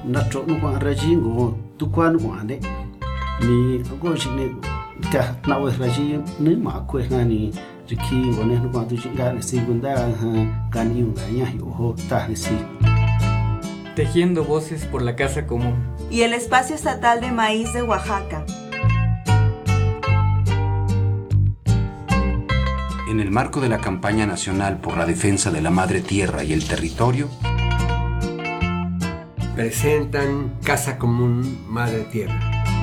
natro no kwa rajingo tu kwa no ande ni go jine ta na we raji ni ma kwe na ni riki ngone no kwa tu jinga ni segunda kani ungaña yo ta ni si. Tejiendo voces por la casa común. Y el espacio estatal de maíz de Oaxaca. En el marco de la campaña nacional por la defensa de la madre tierra y el territorio, presentan Casa Común Madre Tierra.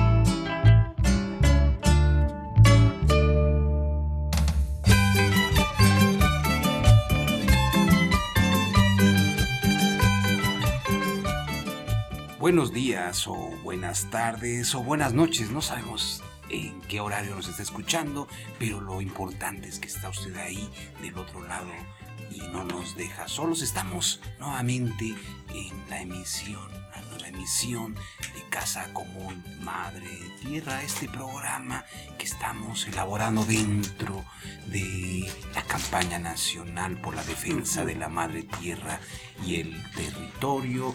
buenos días o buenas tardes o buenas noches, no sabemos en qué horario nos está escuchando, pero lo importante es que está usted ahí del otro lado y no nos deja solos. Estamos nuevamente en la nueva emisión de Casa Común Madre Tierra, este programa que estamos elaborando dentro de la campaña nacional por la defensa de la Madre Tierra y el territorio.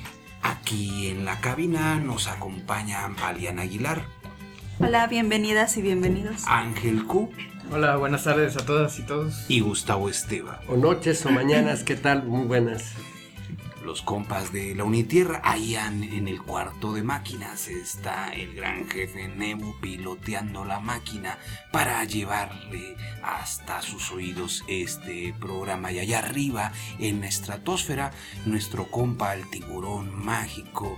Aquí en la cabina nos acompaña Valiana Aguilar. Hola, bienvenidas y bienvenidos. Ángel Q. Hola, buenas tardes a todas y todos. Y Gustavo Esteva. O noches o mañanas, ¿qué tal? Muy buenas. Los compas de la Unitierra, ahí en el cuarto de máquinas está el gran jefe Nebo piloteando la máquina para llevarle hasta sus oídos este programa. Y allá arriba, en la estratosfera, nuestro compa el tiburón mágico,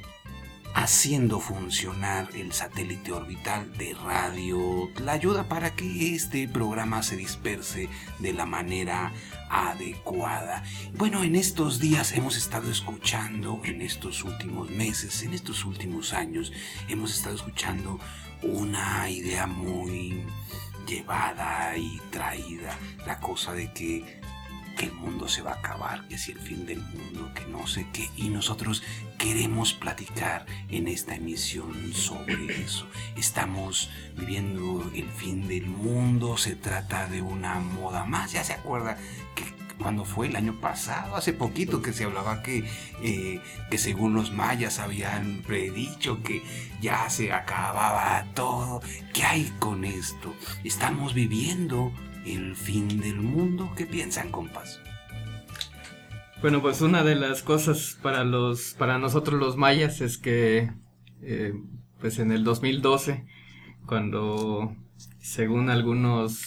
haciendo funcionar el satélite orbital de radio, la ayuda para que este programa se disperse de la manera adecuada. Bueno, en estos días hemos estado escuchando, en estos últimos meses, en estos últimos años, hemos estado escuchando una idea muy llevada y traída, la cosa de que el mundo se va a acabar, que si el fin del mundo, que no sé qué, y nosotros queremos platicar en esta emisión sobre eso. Estamos viviendo el fin del mundo, se trata de una moda más. Ya se acuerda que cuando fue el año pasado, hace poquito, que se hablaba que según los mayas habían predicho que ya se acababa todo. ¿Qué hay con esto? Estamos viviendo el fin del mundo. ¿Qué piensan, compas? Bueno, pues una de las cosas para nosotros los mayas es que pues en el 2012, cuando según algunas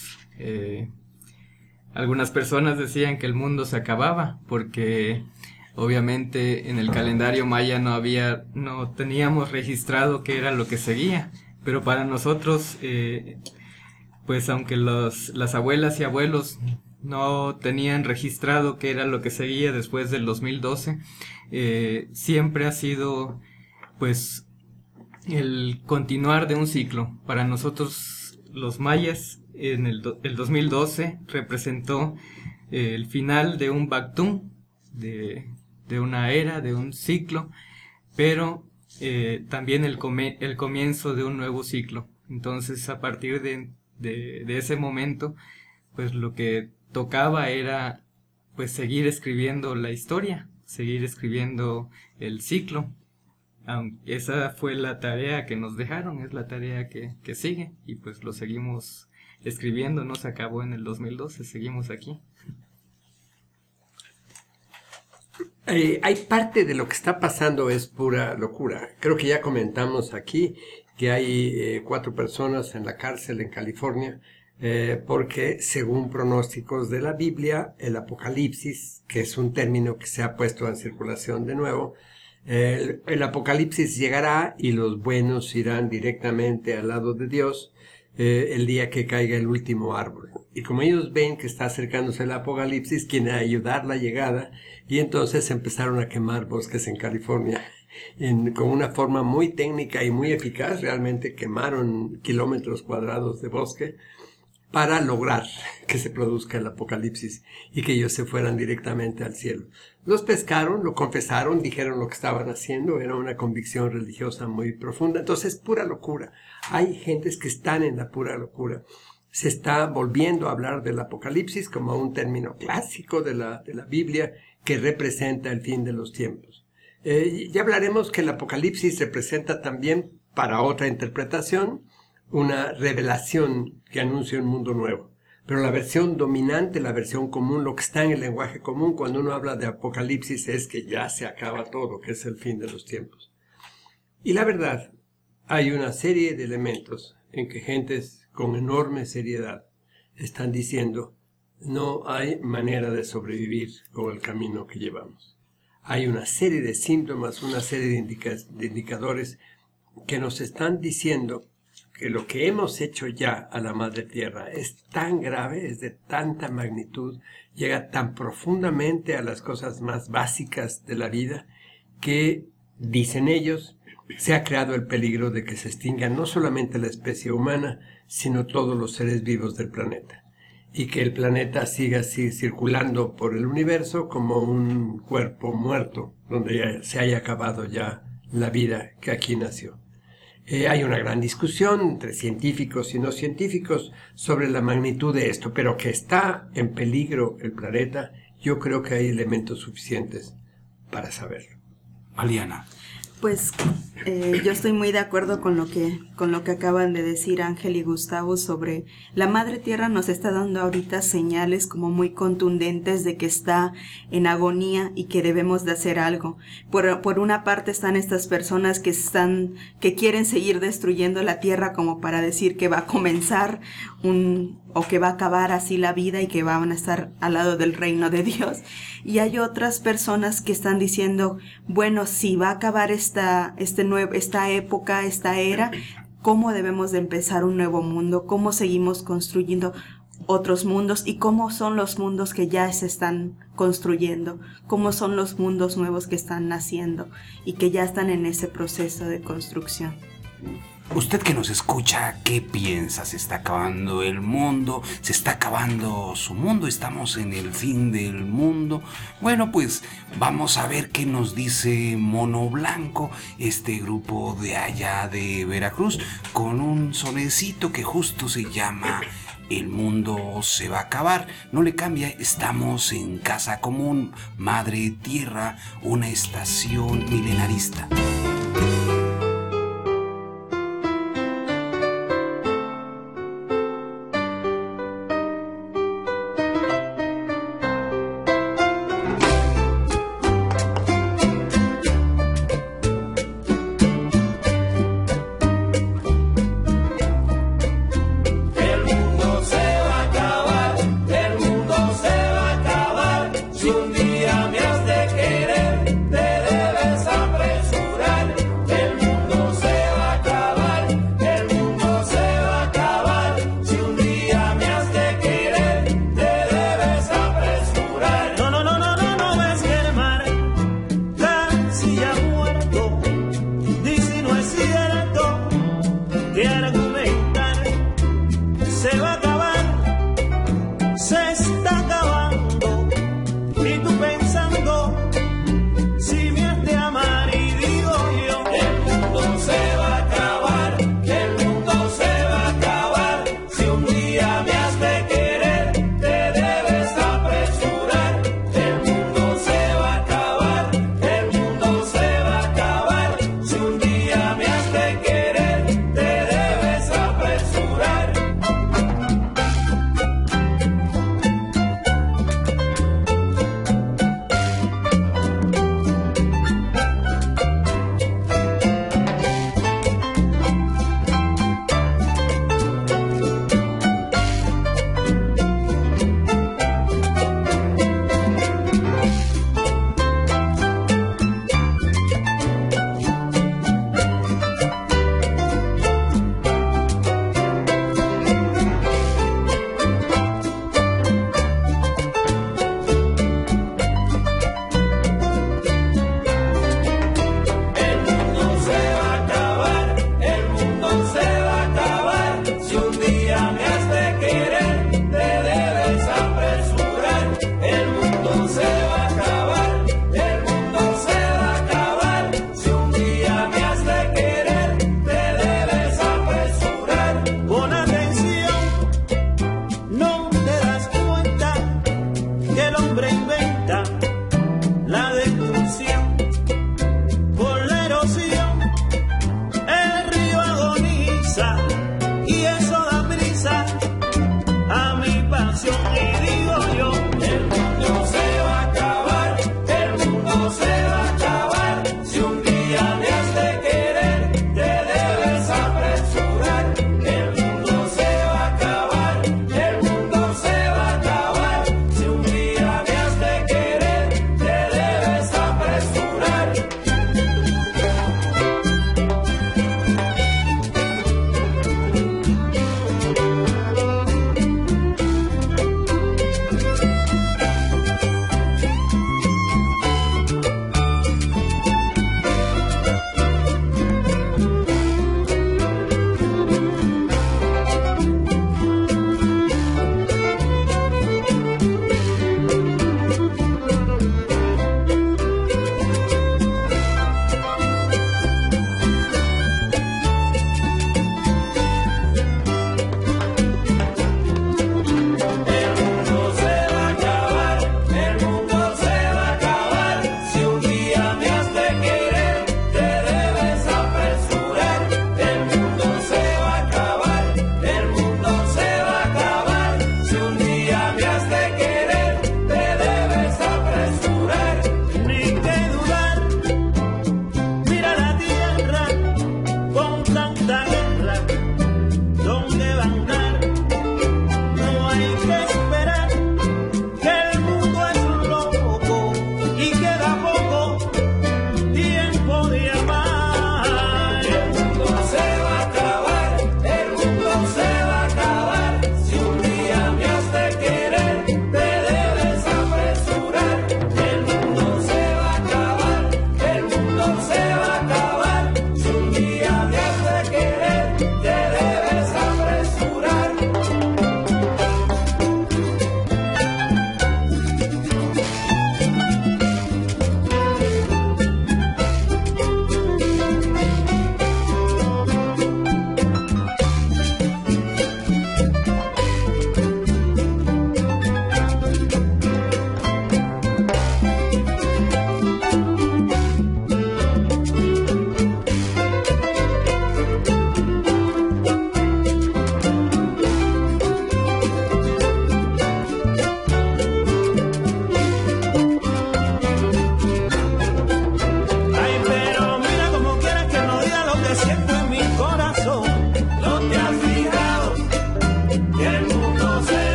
personas decían que el mundo se acababa, porque obviamente en el calendario maya no teníamos registrado qué era lo que seguía, pero para nosotros pues aunque las abuelas y abuelos no tenían registrado qué era lo que seguía después del 2012, siempre ha sido pues el continuar de un ciclo. Para nosotros los mayas, el 2012 representó el final de un Bactún, de una era, de un ciclo, pero también el comienzo de un nuevo ciclo. Entonces, a partir de ese momento, pues lo que tocaba era pues seguir escribiendo la historia, seguir escribiendo el ciclo. Esa fue la tarea que nos dejaron, es la tarea que sigue, y pues lo seguimos escribiendo. No se acabó en el 2012, seguimos aquí. Hay parte de lo que está pasando es pura locura. Creo que ya comentamos aquí que hay 4 personas en la cárcel en California porque según pronósticos de la Biblia, el Apocalipsis, que es un término que se ha puesto en circulación de nuevo, el Apocalipsis llegará y los buenos irán directamente al lado de Dios el día que caiga el último árbol. Y como ellos ven que está acercándose el Apocalipsis, quieren ayudar la llegada, y entonces empezaron a quemar bosques en California. Con una forma muy técnica y muy eficaz, realmente quemaron kilómetros cuadrados de bosque para lograr que se produzca el apocalipsis y que ellos se fueran directamente al cielo. Los pescaron, lo confesaron, dijeron lo que estaban haciendo, era una convicción religiosa muy profunda. Entonces, pura locura. Hay gentes que están en la pura locura. Se está volviendo a hablar del apocalipsis como un término clásico de la Biblia que representa el fin de los tiempos. Ya hablaremos que el Apocalipsis representa también, para otra interpretación, una revelación que anuncia un mundo nuevo. Pero la versión dominante, la versión común, lo que está en el lenguaje común cuando uno habla de Apocalipsis es que ya se acaba todo, que es el fin de los tiempos. Y la verdad, hay una serie de elementos en que gentes con enorme seriedad están diciendo no hay manera de sobrevivir con el camino que llevamos. Hay una serie de síntomas, una serie de indicadores que nos están diciendo que lo que hemos hecho ya a la Madre Tierra es tan grave, es de tanta magnitud, llega tan profundamente a las cosas más básicas de la vida, que, dicen ellos, se ha creado el peligro de que se extinga no solamente la especie humana, sino todos los seres vivos del planeta. Y que el planeta siga así circulando por el universo como un cuerpo muerto, donde ya se haya acabado ya la vida que aquí nació. Hay una gran discusión entre científicos y no científicos sobre la magnitud de esto, pero que está en peligro el planeta, yo creo que hay elementos suficientes para saberlo. Aliana. Pues yo estoy muy de acuerdo con lo que acaban de decir Ángel y Gustavo sobre la Madre Tierra. Nos está dando ahorita señales como muy contundentes de que está en agonía y que debemos de hacer algo. Por una parte están estas personas que quieren seguir destruyendo la Tierra como para decir que va a comenzar o que va a acabar así la vida y que van a estar al lado del reino de Dios. Y hay otras personas que están diciendo, bueno, si va a acabar esta época, esta era, ¿cómo debemos de empezar un nuevo mundo? ¿Cómo seguimos construyendo otros mundos? ¿Y cómo son los mundos que ya se están construyendo? ¿Cómo son los mundos nuevos que están naciendo y que ya están en ese proceso de construcción? Usted que nos escucha, ¿qué piensa? ¿Se está acabando el mundo? ¿Se está acabando su mundo? ¿Estamos en el fin del mundo? Bueno, pues vamos a ver qué nos dice Mono Blanco, este grupo de allá de Veracruz, con un sonecito que justo se llama El mundo se va a acabar. No le cambia, estamos en Casa Común, Madre Tierra, una estación milenarista. Si un día me has de querer, te debes apresurar.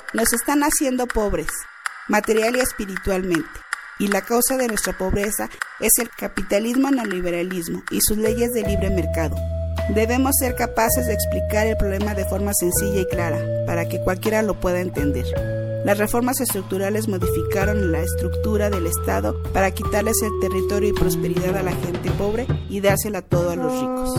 Nos están haciendo pobres, material y espiritualmente. Y la causa de nuestra pobreza es el capitalismo neoliberalismo y sus leyes de libre mercado. Debemos ser capaces de explicar el problema de forma sencilla y clara, para que cualquiera lo pueda entender. Las reformas estructurales modificaron la estructura del Estado para quitarles el territorio y prosperidad a la gente pobre y dársela todo a los ricos.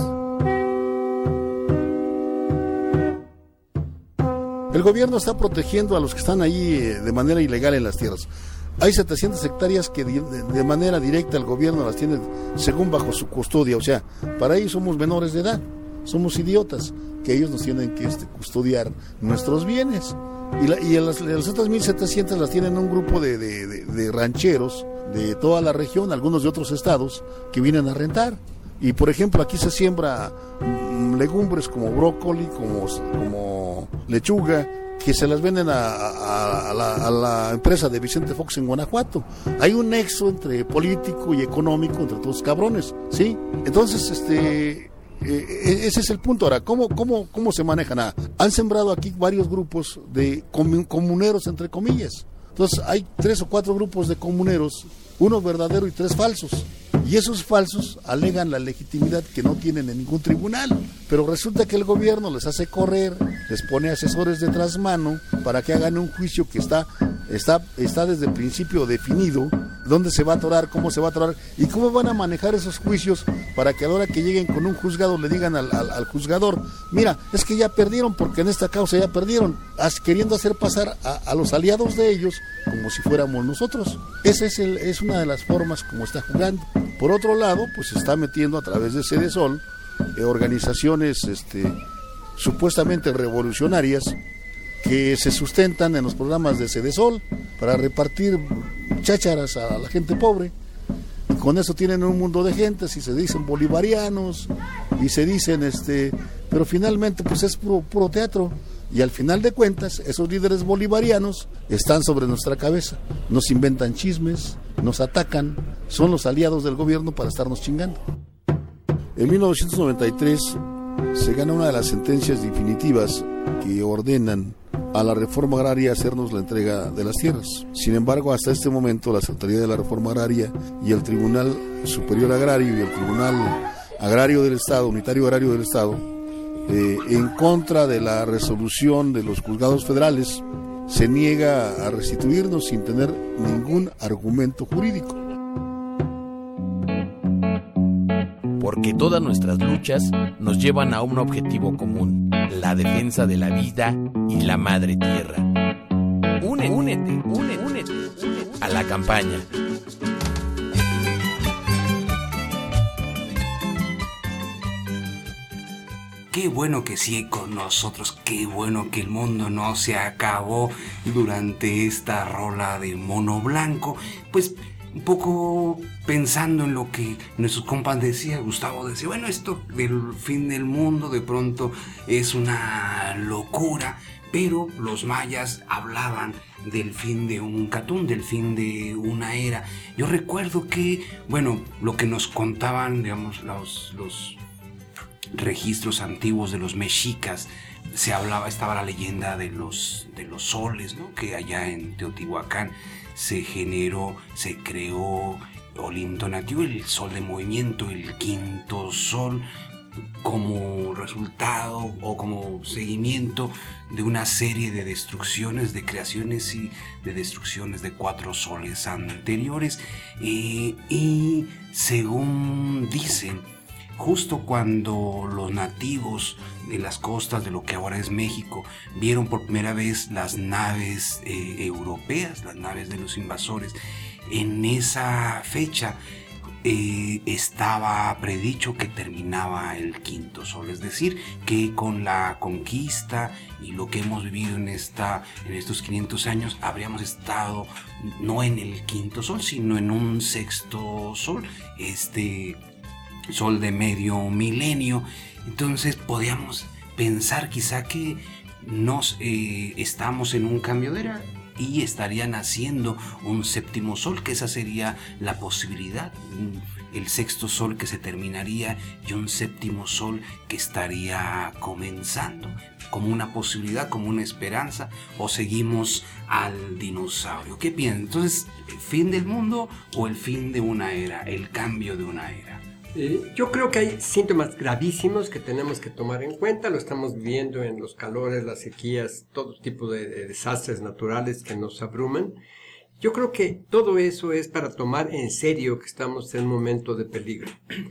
El gobierno está protegiendo a los que están ahí de manera ilegal en las tierras. Hay 700 hectáreas que de manera directa el gobierno las tiene según bajo su custodia. O sea, para ellos somos menores de edad, somos idiotas, que ellos nos tienen que custodiar nuestros bienes. Y las otras 1.700 las tienen un grupo de rancheros de toda la región, algunos de otros estados, que vienen a rentar. Y por ejemplo, aquí se siembra legumbres como brócoli, como lechuga, que se las venden a la empresa de Vicente Fox en Guanajuato. Hay un nexo entre político y económico entre todos los cabrones, ¿sí? Entonces, ese es el punto. Ahora, ¿cómo se manejan? Han sembrado aquí varios grupos de comuneros, entre comillas. Entonces, hay 3 o 4 grupos de comuneros, 1 verdadero y 3 falsos. Y esos falsos alegan la legitimidad que no tienen en ningún tribunal. Pero resulta que el gobierno les hace correr, les pone asesores de trasmano para que hagan un juicio que está desde el principio definido, dónde se va a atorar, cómo se va a atorar y cómo van a manejar esos juicios para que a la hora que lleguen con un juzgado le digan al juzgador, mira, es que ya perdieron porque en esta causa ya perdieron, queriendo hacer pasar a los aliados de ellos como si fuéramos nosotros. Esa es una de las formas como está jugando. Por otro lado, pues se está metiendo a través de Cedesol organizaciones supuestamente revolucionarias que se sustentan en los programas de Cedesol para repartir chácharas a la gente pobre. Y con eso tienen un mundo de gentes y se dicen bolivarianos y se dicen pero finalmente pues es puro teatro. Y al final de cuentas, esos líderes bolivarianos están sobre nuestra cabeza. Nos inventan chismes, nos atacan, son los aliados del gobierno para estarnos chingando. En 1993 se gana una de las sentencias definitivas que ordenan a la reforma agraria hacernos la entrega de las tierras. Sin embargo, hasta este momento la Secretaría de la Reforma Agraria y el Tribunal Superior Agrario y el Tribunal Agrario del Estado, Unitario Agrario del Estado, en contra de la resolución de los juzgados federales, se niega a restituirnos sin tener ningún argumento jurídico. Porque todas nuestras luchas nos llevan a un objetivo común, la defensa de la vida y la madre tierra. Únete a la campaña. Qué bueno que sigue con nosotros, qué bueno que el mundo no se acabó durante esta rola de Mono Blanco. Pues un poco pensando en lo que nuestros compas decían, Gustavo decía, bueno, esto del fin del mundo de pronto es una locura, pero los mayas hablaban del fin de un catún, del fin de una era. Yo recuerdo que, bueno, lo que nos contaban, digamos, los registros antiguos de los mexicas, estaba la leyenda de los soles, ¿no? Que allá en Teotihuacán se creó Olintonatiuh, el sol de movimiento, el quinto sol, como resultado o como seguimiento de una serie de destrucciones, de creaciones y de destrucciones de 4 soles anteriores. Y según dicen, justo cuando los nativos de las costas de lo que ahora es México vieron por primera vez las naves europeas, las naves de los invasores, en esa fecha estaba predicho que terminaba el quinto sol, es decir, que con la conquista y lo que hemos vivido en estos 500 años habríamos estado no en el quinto sol, sino en un sexto sol, sol de medio milenio. Entonces podíamos pensar quizá que estamos en un cambio de era y estaría naciendo un séptimo sol, que esa sería la posibilidad, el sexto sol que se terminaría y un séptimo sol que estaría comenzando. como una posibilidad, como una esperanza, o seguimos al dinosaurio? ¿Qué piensan? Entonces, ¿el fin del mundo o el fin de una era, el cambio de una era? Yo creo que hay síntomas gravísimos que tenemos que tomar en cuenta. Lo estamos viendo en los calores, las sequías, todo tipo de desastres naturales que nos abruman. Yo creo que todo eso es para tomar en serio que estamos en un momento de peligro.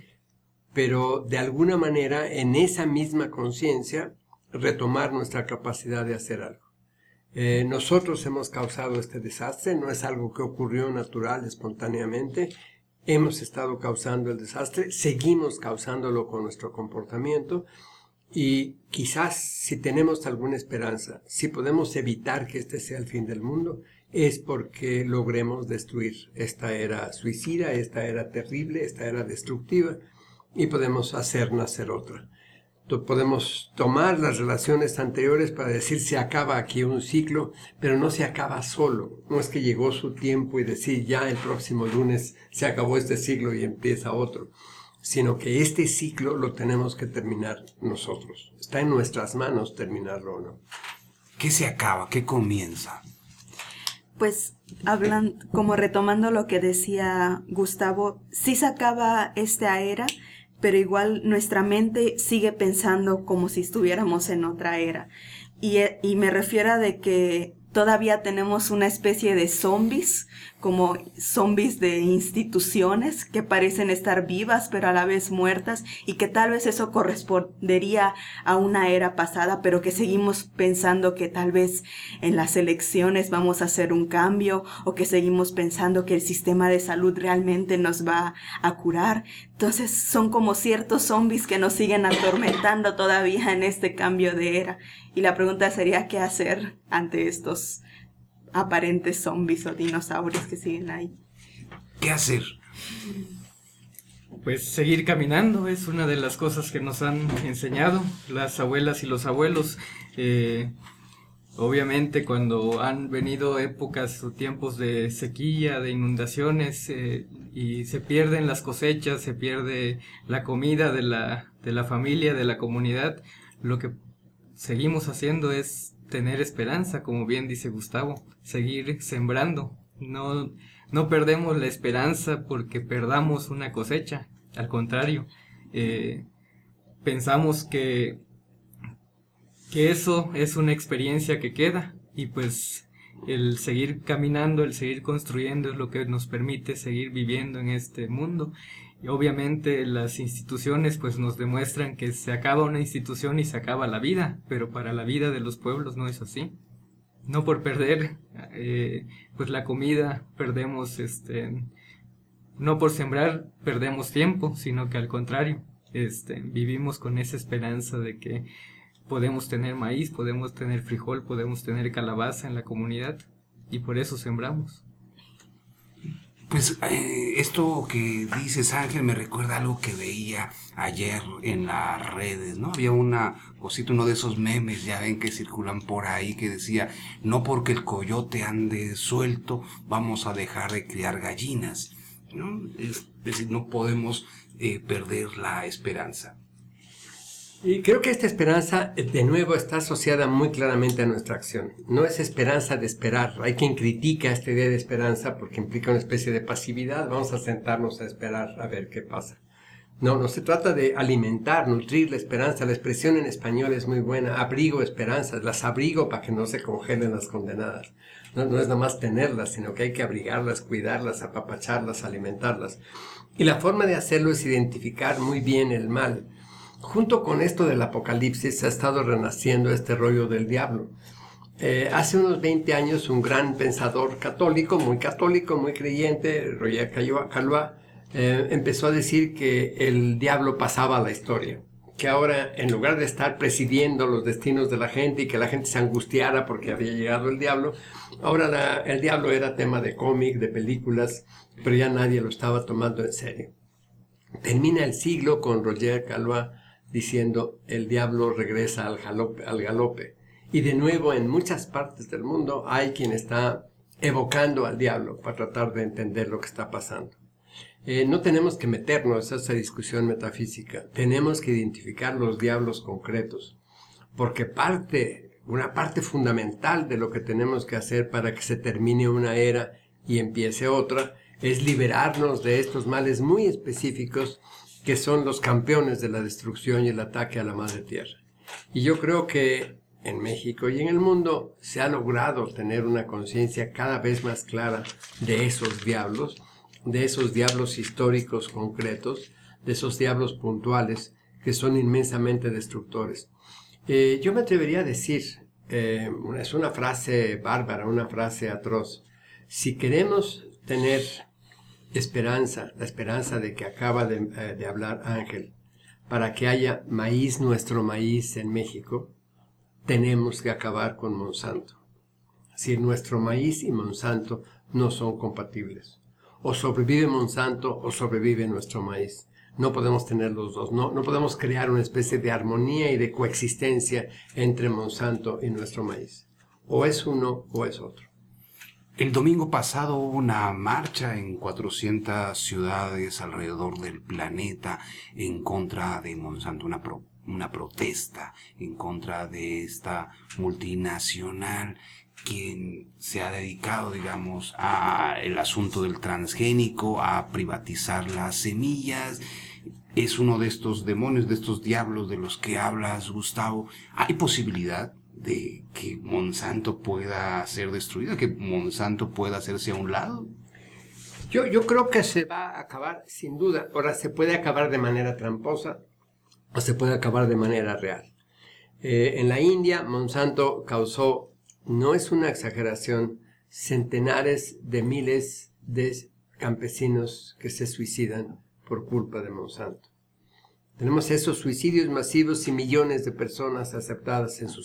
Pero de alguna manera, en esa misma conciencia, retomar nuestra capacidad de hacer algo. Nosotros hemos causado este desastre, no es algo que ocurrió natural, espontáneamente. Hemos estado causando el desastre, seguimos causándolo con nuestro comportamiento, y quizás si tenemos alguna esperanza, si podemos evitar que este sea el fin del mundo, es porque logremos destruir esta era suicida, esta era terrible, esta era destructiva, y podemos hacer nacer otra. Podemos tomar las relaciones anteriores para decir se acaba aquí un ciclo, pero no se acaba solo. No es que llegó su tiempo y decir ya el próximo lunes se acabó este ciclo y empieza otro, sino que este ciclo lo tenemos que terminar nosotros. Está en nuestras manos terminarlo o no. ¿Qué se acaba? ¿Qué comienza? Pues como retomando lo que decía Gustavo, sí se acaba esta era, pero igual nuestra mente sigue pensando como si estuviéramos en otra era. Y me refiero a de que todavía tenemos una especie de zombies, como zombies de instituciones que parecen estar vivas pero a la vez muertas, y que tal vez eso correspondería a una era pasada, pero que seguimos pensando que tal vez en las elecciones vamos a hacer un cambio, o que seguimos pensando que el sistema de salud realmente nos va a curar. Entonces son como ciertos zombies que nos siguen atormentando todavía en este cambio de era. Y la pregunta sería, ¿qué hacer ante estos aparentes zombies o dinosaurios que siguen ahí? ¿Qué hacer? Pues seguir caminando es una de las cosas que nos han enseñado las abuelas y los abuelos. Obviamente cuando han venido épocas o tiempos de sequía, de inundaciones, y se pierden las cosechas, se pierde la comida de la familia, de la comunidad, lo que seguimos haciendo es tener esperanza, como bien dice Gustavo, seguir sembrando. No perdemos la esperanza porque perdamos una cosecha, al contrario, pensamos que eso es una experiencia que queda, y pues el seguir caminando, el seguir construyendo es lo que nos permite seguir viviendo en este mundo. Y obviamente las instituciones pues nos demuestran que se acaba una institución y se acaba la vida, pero para la vida de los pueblos no es así. No por perder pues la comida perdemos, no por sembrar perdemos tiempo, sino que al contrario, vivimos con esa esperanza de que podemos tener maíz, podemos tener frijol, podemos tener calabaza en la comunidad, y por eso sembramos. Pues esto que dices, Ángel, me recuerda algo que veía ayer en las redes, ¿no? Había una cosita, uno de esos memes, ya ven, que circulan por ahí, que decía, no porque el coyote ande suelto, vamos a dejar de criar gallinas, ¿no? Es decir, no podemos perder la esperanza. Y creo que esta esperanza, de nuevo, está asociada muy claramente a nuestra acción. No es esperanza de esperar. Hay quien critica esta idea de esperanza porque implica una especie de pasividad. Vamos a sentarnos a esperar a ver qué pasa. No se trata de alimentar, nutrir la esperanza. La expresión en español es muy buena. Abrigo esperanzas. Las abrigo para que no se congelen las condenadas. No es nada más tenerlas, sino que hay que abrigarlas, cuidarlas, apapacharlas, alimentarlas. Y la forma de hacerlo es identificar muy bien el mal. Junto con esto del apocalipsis ha estado renaciendo este rollo del diablo. Hace unos 20 años un gran pensador católico, muy creyente, Roger Caillois, empezó a decir que el diablo pasaba a la historia. Que ahora, en lugar de estar presidiendo los destinos de la gente y que la gente se angustiara porque había llegado el diablo, ahora el diablo era tema de cómic, de películas, pero ya nadie lo estaba tomando en serio. Termina el siglo con Roger Caillois diciendo el diablo regresa al galope. Y de nuevo en muchas partes del mundo hay quien está evocando al diablo para tratar de entender lo que está pasando. No tenemos que meternos a esa discusión metafísica, tenemos que identificar los diablos concretos. porque una parte fundamental de lo que tenemos que hacer para que se termine una era y empiece otra, es liberarnos de estos males muy específicos que son los campeones de la destrucción y el ataque a la madre tierra. Y yo creo que en México y en el mundo se ha logrado tener una conciencia cada vez más clara de esos diablos históricos concretos, de esos diablos puntuales que son inmensamente destructores. Yo me atrevería a decir, es una frase bárbara, una frase atroz, si queremos tener esperanza, la esperanza de que acaba de hablar Ángel, para que haya maíz, nuestro maíz en México, tenemos que acabar con Monsanto. Si nuestro maíz y Monsanto no son compatibles. O sobrevive Monsanto o sobrevive nuestro maíz. No podemos tener los dos. No podemos crear una especie de armonía y de coexistencia entre Monsanto y nuestro maíz. O es uno o es otro. El domingo pasado hubo una marcha en 400 ciudades alrededor del planeta en contra de Monsanto, una protesta en contra de esta multinacional que se ha dedicado, digamos, al asunto del transgénico, a privatizar las semillas. Es uno de estos demonios, de estos diablos de los que hablas, Gustavo. ¿Hay posibilidad de que Monsanto pueda ser destruido, que Monsanto pueda hacerse a un lado? Yo creo que se va a acabar, sin duda. Ahora, se puede acabar de manera tramposa o se puede acabar de manera real. En la India, Monsanto causó, no es una exageración, centenares de miles de campesinos que se suicidan por culpa de Monsanto. Tenemos esos suicidios masivos y millones de personas afectadas en su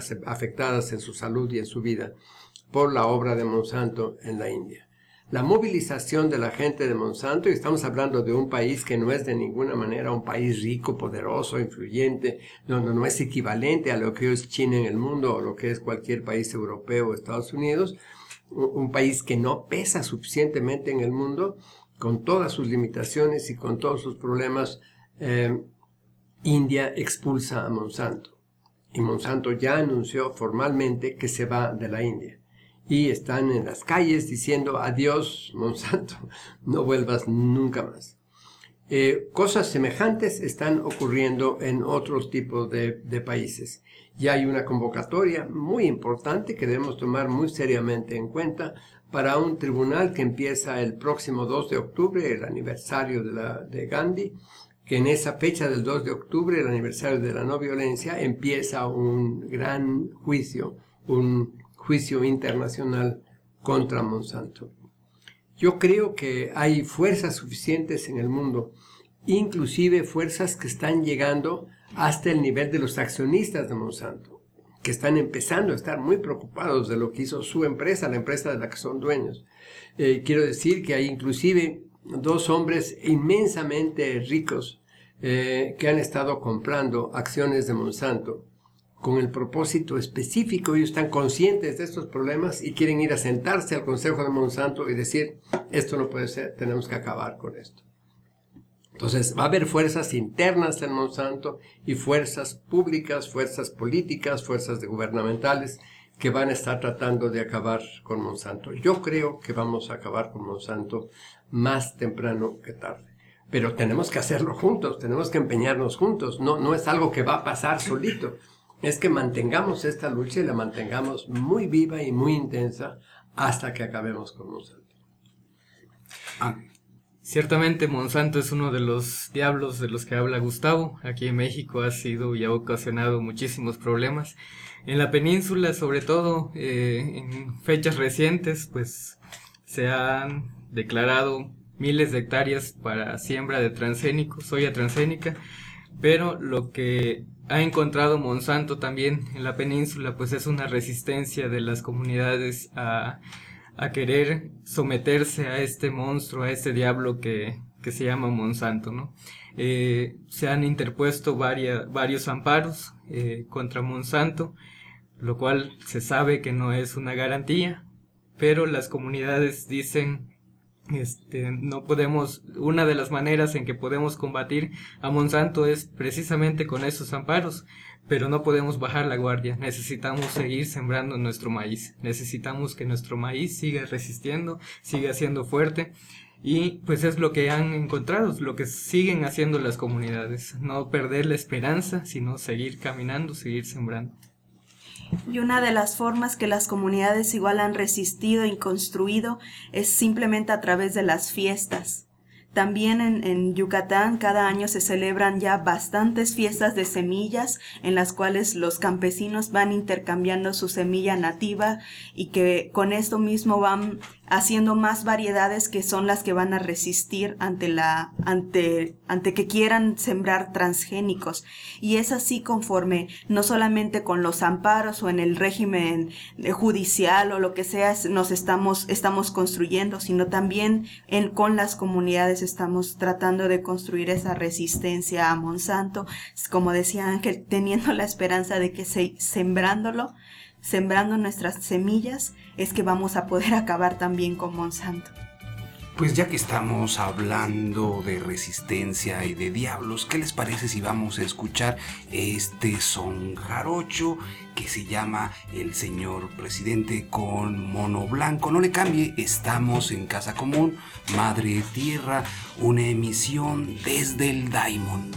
salud y en su vida por la obra de Monsanto en la India. La movilización de la gente de Monsanto, y estamos hablando de un país que no es de ninguna manera un país rico, poderoso, influyente, no es equivalente a lo que es China en el mundo o lo que es cualquier país europeo o Estados Unidos, un país que no pesa suficientemente en el mundo, con todas sus limitaciones y con todos sus problemas. India expulsa a Monsanto y Monsanto ya anunció formalmente que se va de la India y están en las calles diciendo adiós Monsanto, no vuelvas nunca más. Cosas semejantes están ocurriendo en otros tipos de países. Ya hay una convocatoria muy importante que debemos tomar muy seriamente en cuenta para un tribunal que empieza el próximo 2 de octubre, el aniversario de Gandhi, que en esa fecha del 2 de octubre, el aniversario de la no violencia, empieza un gran juicio, un juicio internacional contra Monsanto. Yo creo que hay fuerzas suficientes en el mundo, inclusive fuerzas que están llegando hasta el nivel de los accionistas de Monsanto, que están empezando a estar muy preocupados de lo que hizo su empresa, la empresa de la que son dueños. Quiero decir que hay inclusive 2 hombres inmensamente ricos que han estado comprando acciones de Monsanto con el propósito específico. Ellos están conscientes de estos problemas y quieren ir a sentarse al consejo de Monsanto y decir, esto no puede ser, tenemos que acabar con esto. Entonces va a haber fuerzas internas en Monsanto y fuerzas públicas, fuerzas políticas, fuerzas gubernamentales que van a estar tratando de acabar con Monsanto. Yo creo que vamos a acabar con Monsanto más temprano que tarde. Pero tenemos que hacerlo juntos, tenemos que empeñarnos juntos. No es algo que va a pasar solito. Es que mantengamos esta lucha y la mantengamos muy viva y muy intensa hasta que acabemos con Monsanto. Ciertamente Monsanto es uno de los diablos de los que habla Gustavo. Aquí en México ha sido y ha ocasionado muchísimos problemas. En la península, sobre todo, en fechas recientes, pues se han declarado miles de hectáreas para siembra de transgénicos, soya transgénica, pero lo que ha encontrado Monsanto también en la península, pues es una resistencia de las comunidades a querer someterse a este monstruo, a este diablo que se llama Monsanto, ¿no? Se han interpuesto varios amparos contra Monsanto, lo cual se sabe que no es una garantía, pero las comunidades dicen, no podemos, una de las maneras en que podemos combatir a Monsanto es precisamente con esos amparos, pero no podemos bajar la guardia. Necesitamos seguir sembrando nuestro maíz. Necesitamos que nuestro maíz siga resistiendo, siga siendo fuerte. Y pues es lo que han encontrado, lo que siguen haciendo las comunidades. No perder la esperanza, sino seguir caminando, seguir sembrando. Y una de las formas que las comunidades igual han resistido y construido es simplemente a través de las fiestas. También en Yucatán cada año se celebran ya bastantes fiestas de semillas en las cuales los campesinos van intercambiando su semilla nativa y que con esto mismo van haciendo más variedades que son las que van a resistir ante que quieran sembrar transgénicos. Y es así conforme, no solamente con los amparos o en el régimen judicial o lo que sea nos estamos construyendo, sino también con las comunidades estamos tratando de construir esa resistencia a Monsanto, como decía Ángel, teniendo la esperanza de que sembrando nuestras semillas es que vamos a poder acabar también con Monsanto. Pues ya que estamos hablando de resistencia y de diablos, ¿qué les parece si vamos a escuchar este son jarocho que se llama El Señor Presidente con Mono Blanco? No le cambie, estamos en Casa Común, Madre Tierra, una emisión desde el Daimon.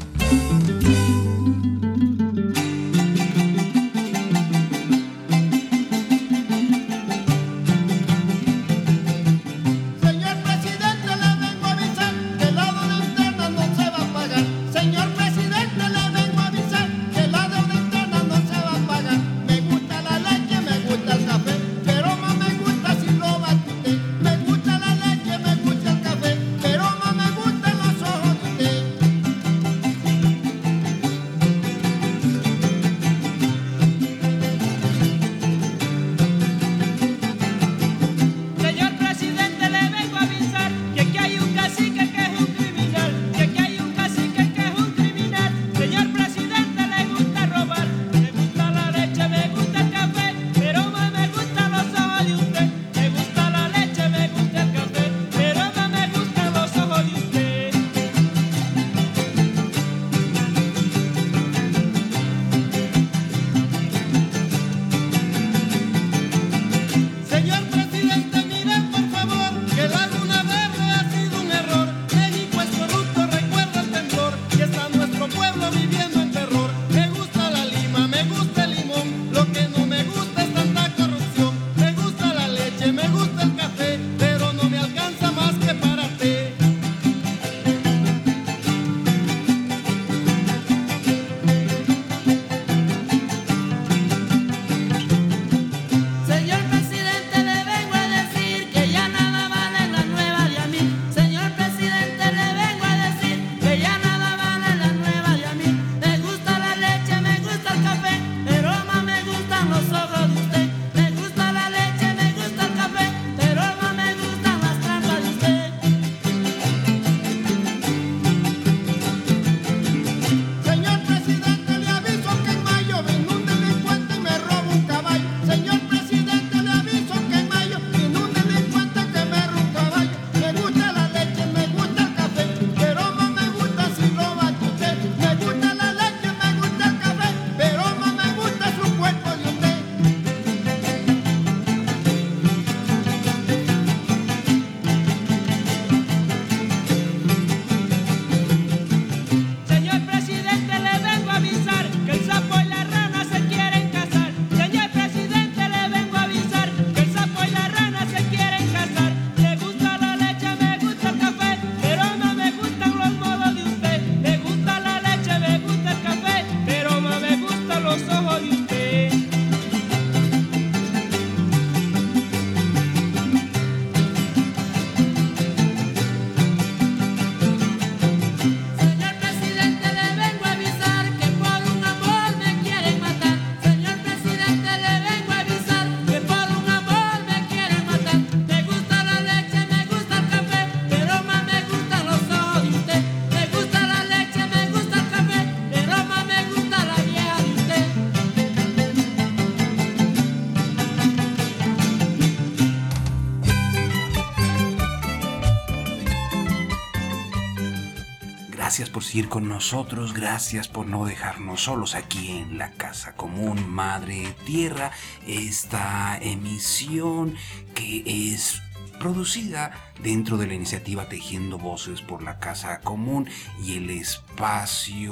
Gracias por seguir con nosotros, gracias por no dejarnos solos aquí en la Casa Común Madre Tierra, esta emisión que es producida dentro de la iniciativa Tejiendo Voces por la Casa Común y el espacio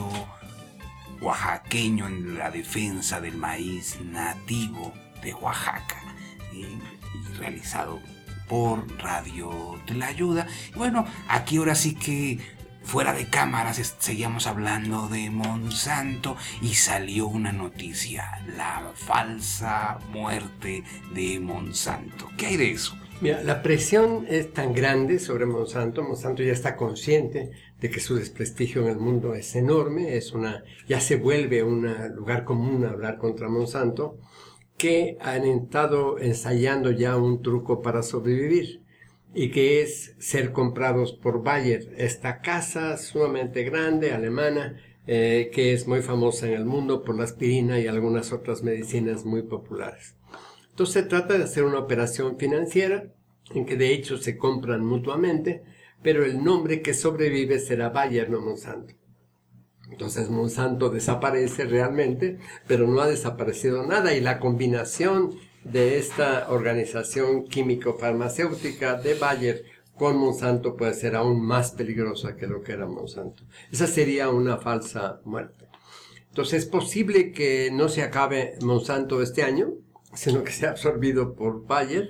oaxaqueño en la defensa del maíz nativo de Oaxaca, y realizado por Radio Tlayuda. Bueno, aquí ahora sí que fuera de cámaras seguíamos hablando de Monsanto y salió una noticia, la falsa muerte de Monsanto. ¿Qué hay de eso? Mira, la presión es tan grande sobre Monsanto. Monsanto ya está consciente de que su desprestigio en el mundo es enorme, ya se vuelve un lugar común hablar contra Monsanto, que han estado ensayando ya un truco para sobrevivir, y que es ser comprados por Bayer, esta casa sumamente grande, alemana, que es muy famosa en el mundo por la aspirina y algunas otras medicinas muy populares. Entonces se trata de hacer una operación financiera en que de hecho se compran mutuamente, pero el nombre que sobrevive será Bayer, no Monsanto. Entonces Monsanto desaparece realmente, pero no ha desaparecido nada, y la combinación de esta organización químico-farmacéutica de Bayer con Monsanto puede ser aún más peligrosa que lo que era Monsanto. Esa sería una falsa muerte. Entonces es posible que no se acabe Monsanto este año, sino que sea absorbido por Bayer,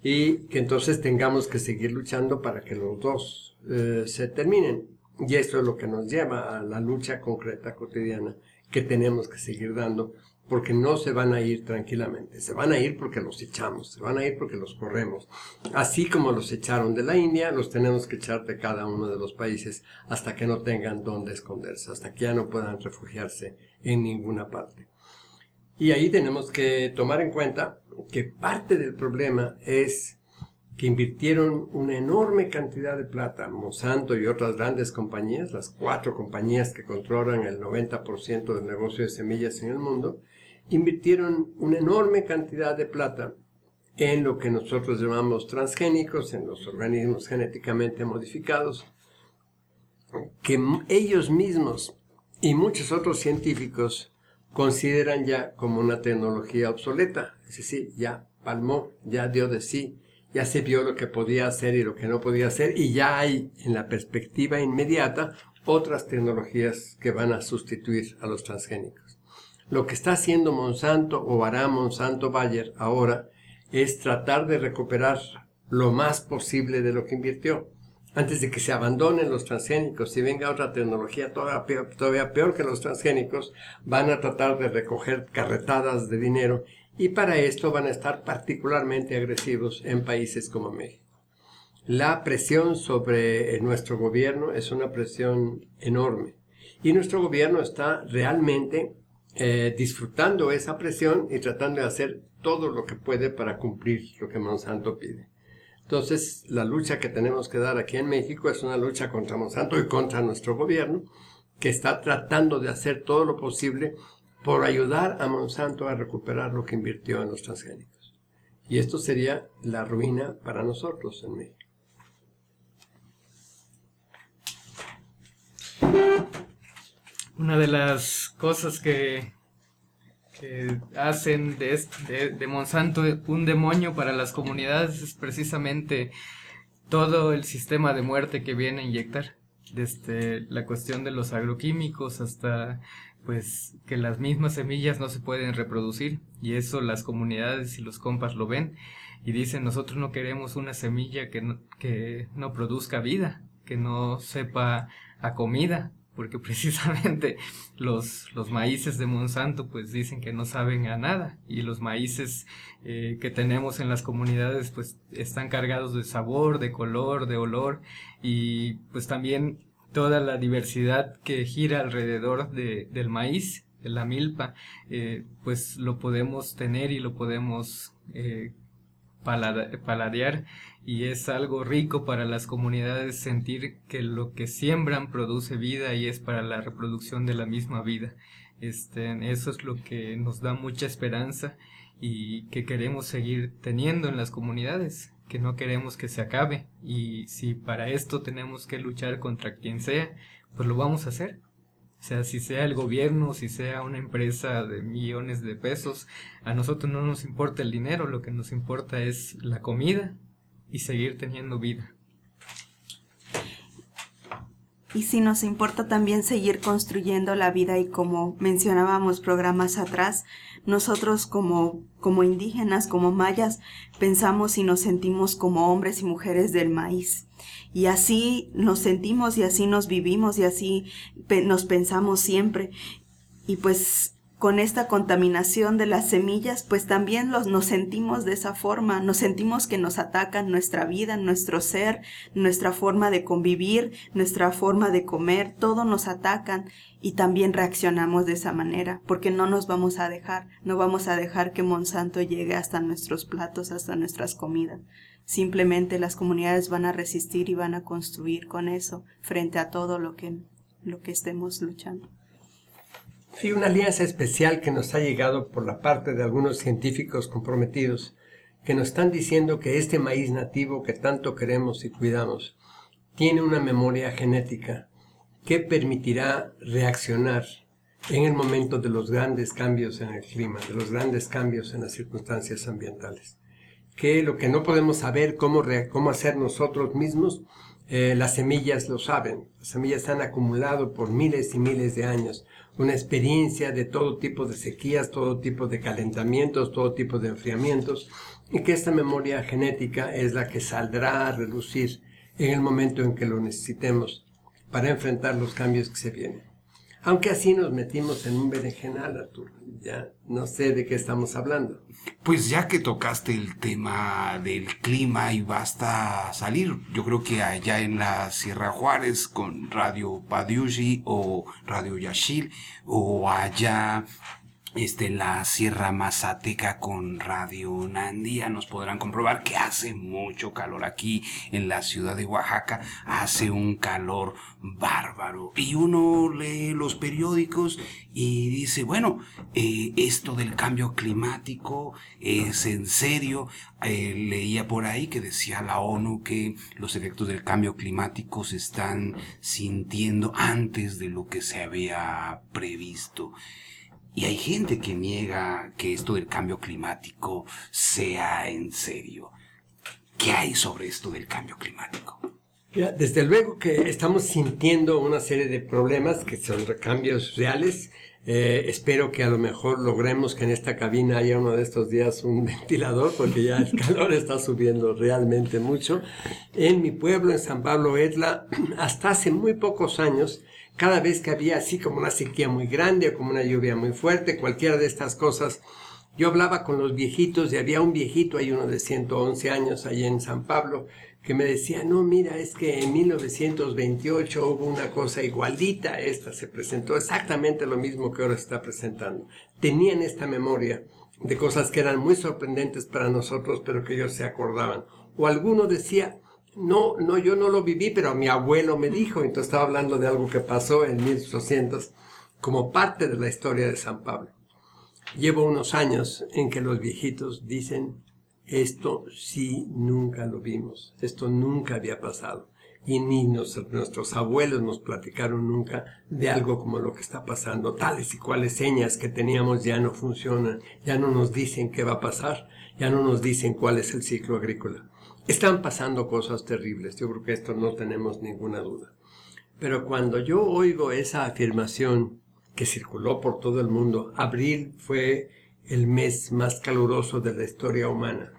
y que entonces tengamos que seguir luchando para que los dos se terminen. Y esto es lo que nos lleva a la lucha concreta cotidiana que tenemos que seguir dando, porque no se van a ir tranquilamente, se van a ir porque los echamos, se van a ir porque los corremos. Así como los echaron de la India, los tenemos que echar de cada uno de los países hasta que no tengan dónde esconderse, hasta que ya no puedan refugiarse en ninguna parte. Y ahí tenemos que tomar en cuenta que parte del problema es que invirtieron una enorme cantidad de plata, Monsanto y otras grandes compañías, las 4 compañías que controlan el 90% del negocio de semillas en el mundo, invirtieron una enorme cantidad de plata en lo que nosotros llamamos transgénicos, en los organismos genéticamente modificados, que ellos mismos y muchos otros científicos consideran ya como una tecnología obsoleta. Es decir, ya palmó, ya dio de sí, ya se vio lo que podía hacer y lo que no podía hacer, y ya hay en la perspectiva inmediata otras tecnologías que van a sustituir a los transgénicos. Lo que está haciendo Monsanto o hará Monsanto Bayer ahora es tratar de recuperar lo más posible de lo que invirtió, antes de que se abandonen los transgénicos y venga otra tecnología todavía peor que los transgénicos. Van a tratar de recoger carretadas de dinero, y para esto van a estar particularmente agresivos en países como México. La presión sobre nuestro gobierno es una presión enorme, y nuestro gobierno está realmente disfrutando esa presión y tratando de hacer todo lo que puede para cumplir lo que Monsanto pide. Entonces, la lucha que tenemos que dar aquí en México es una lucha contra Monsanto y contra nuestro gobierno, que está tratando de hacer todo lo posible por ayudar a Monsanto a recuperar lo que invirtió en los transgénicos. Y esto sería la ruina para nosotros en México. Una de las cosas que hacen de Monsanto un demonio para las comunidades es precisamente todo el sistema de muerte que viene a inyectar, desde la cuestión de los agroquímicos hasta pues que las mismas semillas no se pueden reproducir, y eso las comunidades y los compas lo ven y dicen: nosotros no queremos una semilla que no produzca vida, que no sepa a comida, porque precisamente los maíces de Monsanto pues dicen que no saben a nada, y los maíces que tenemos en las comunidades pues están cargados de sabor, de color, de olor, y pues también toda la diversidad que gira alrededor del maíz, de la milpa, pues lo podemos tener y lo podemos paladear, y es algo rico para las comunidades sentir que lo que siembran produce vida y es para la reproducción de la misma vida. Eso es lo que nos da mucha esperanza y que queremos seguir teniendo en las comunidades, que no queremos que se acabe, y si para esto tenemos que luchar contra quien sea, pues lo vamos a hacer. O sea, si sea el gobierno, si sea una empresa de millones de pesos, a nosotros no nos importa el dinero, lo que nos importa es la comida y seguir teniendo vida. Y sí nos importa también seguir construyendo la vida, y como mencionábamos programas atrás, nosotros como indígenas, como mayas, pensamos y nos sentimos como hombres y mujeres del maíz. Y así nos sentimos y así nos vivimos y así nos pensamos siempre. Y pues con esta contaminación de las semillas, pues también nos sentimos de esa forma, nos sentimos que nos atacan nuestra vida, nuestro ser, nuestra forma de convivir, nuestra forma de comer, todo nos atacan, y también reaccionamos de esa manera, porque no nos vamos a dejar, no vamos a dejar que Monsanto llegue hasta nuestros platos, hasta nuestras comidas. Simplemente las comunidades van a resistir y van a construir con eso frente a todo lo que estemos luchando. Hay una alianza especial que nos ha llegado por la parte de algunos científicos comprometidos que nos están diciendo que este maíz nativo que tanto queremos y cuidamos tiene una memoria genética que permitirá reaccionar en el momento de los grandes cambios en el clima, de los grandes cambios en las circunstancias ambientales. Que lo que no podemos saber cómo hacer nosotros mismos, las semillas lo saben. Las semillas han acumulado por miles y miles de años una experiencia de todo tipo de sequías, todo tipo de calentamientos, todo tipo de enfriamientos, y que esta memoria genética es la que saldrá a relucir en el momento en que lo necesitemos para enfrentar los cambios que se vienen. Aunque así nos metimos en un berenjenal, Arturo. Ya no sé de qué estamos hablando. Pues ya que tocaste el tema del clima y basta salir, yo creo que allá en la Sierra Juárez con Radio Padiushi o Radio Yaxchil, o allá en la Sierra Mazateca con Radio Nandía, nos podrán comprobar que hace mucho calor. Aquí en la ciudad de Oaxaca hace un calor bárbaro, y uno lee los periódicos y dice, bueno, esto del cambio climático es en serio. Leía por ahí que decía la ONU que los efectos del cambio climático se están sintiendo antes de lo que se había previsto. Y hay gente que niega que esto del cambio climático sea en serio. ¿Qué hay sobre esto del cambio climático? Mira, desde luego que estamos sintiendo una serie de problemas que son cambios reales. Espero que a lo mejor logremos que en esta cabina haya uno de estos días un ventilador, porque ya el calor está subiendo realmente mucho. En mi pueblo, en San Pablo Etla, hasta hace muy pocos años, cada vez que había así como una sequía muy grande o como una lluvia muy fuerte, cualquiera de estas cosas, yo hablaba con los viejitos, y había un viejito, hay uno de 111 años allá en San Pablo, que me decía, no, mira, es que en 1928 hubo una cosa igualita, esta se presentó exactamente lo mismo que ahora se está presentando. Tenían esta memoria de cosas que eran muy sorprendentes para nosotros, pero que ellos se acordaban. O alguno decía, no, yo no lo viví, pero mi abuelo me dijo. Entonces estaba hablando de algo que pasó en 1800 como parte de la historia de San Pablo. Llevo unos años en que los viejitos dicen, esto sí nunca lo vimos, esto nunca había pasado. Y ni nuestros abuelos nos platicaron nunca de algo como lo que está pasando. Tales y cuales señas que teníamos ya no funcionan, ya no nos dicen qué va a pasar, ya no nos dicen cuál es el ciclo agrícola. Están pasando cosas terribles, yo creo que esto no tenemos ninguna duda. Pero cuando yo oigo esa afirmación que circuló por todo el mundo, abril fue el mes más caluroso de la historia humana,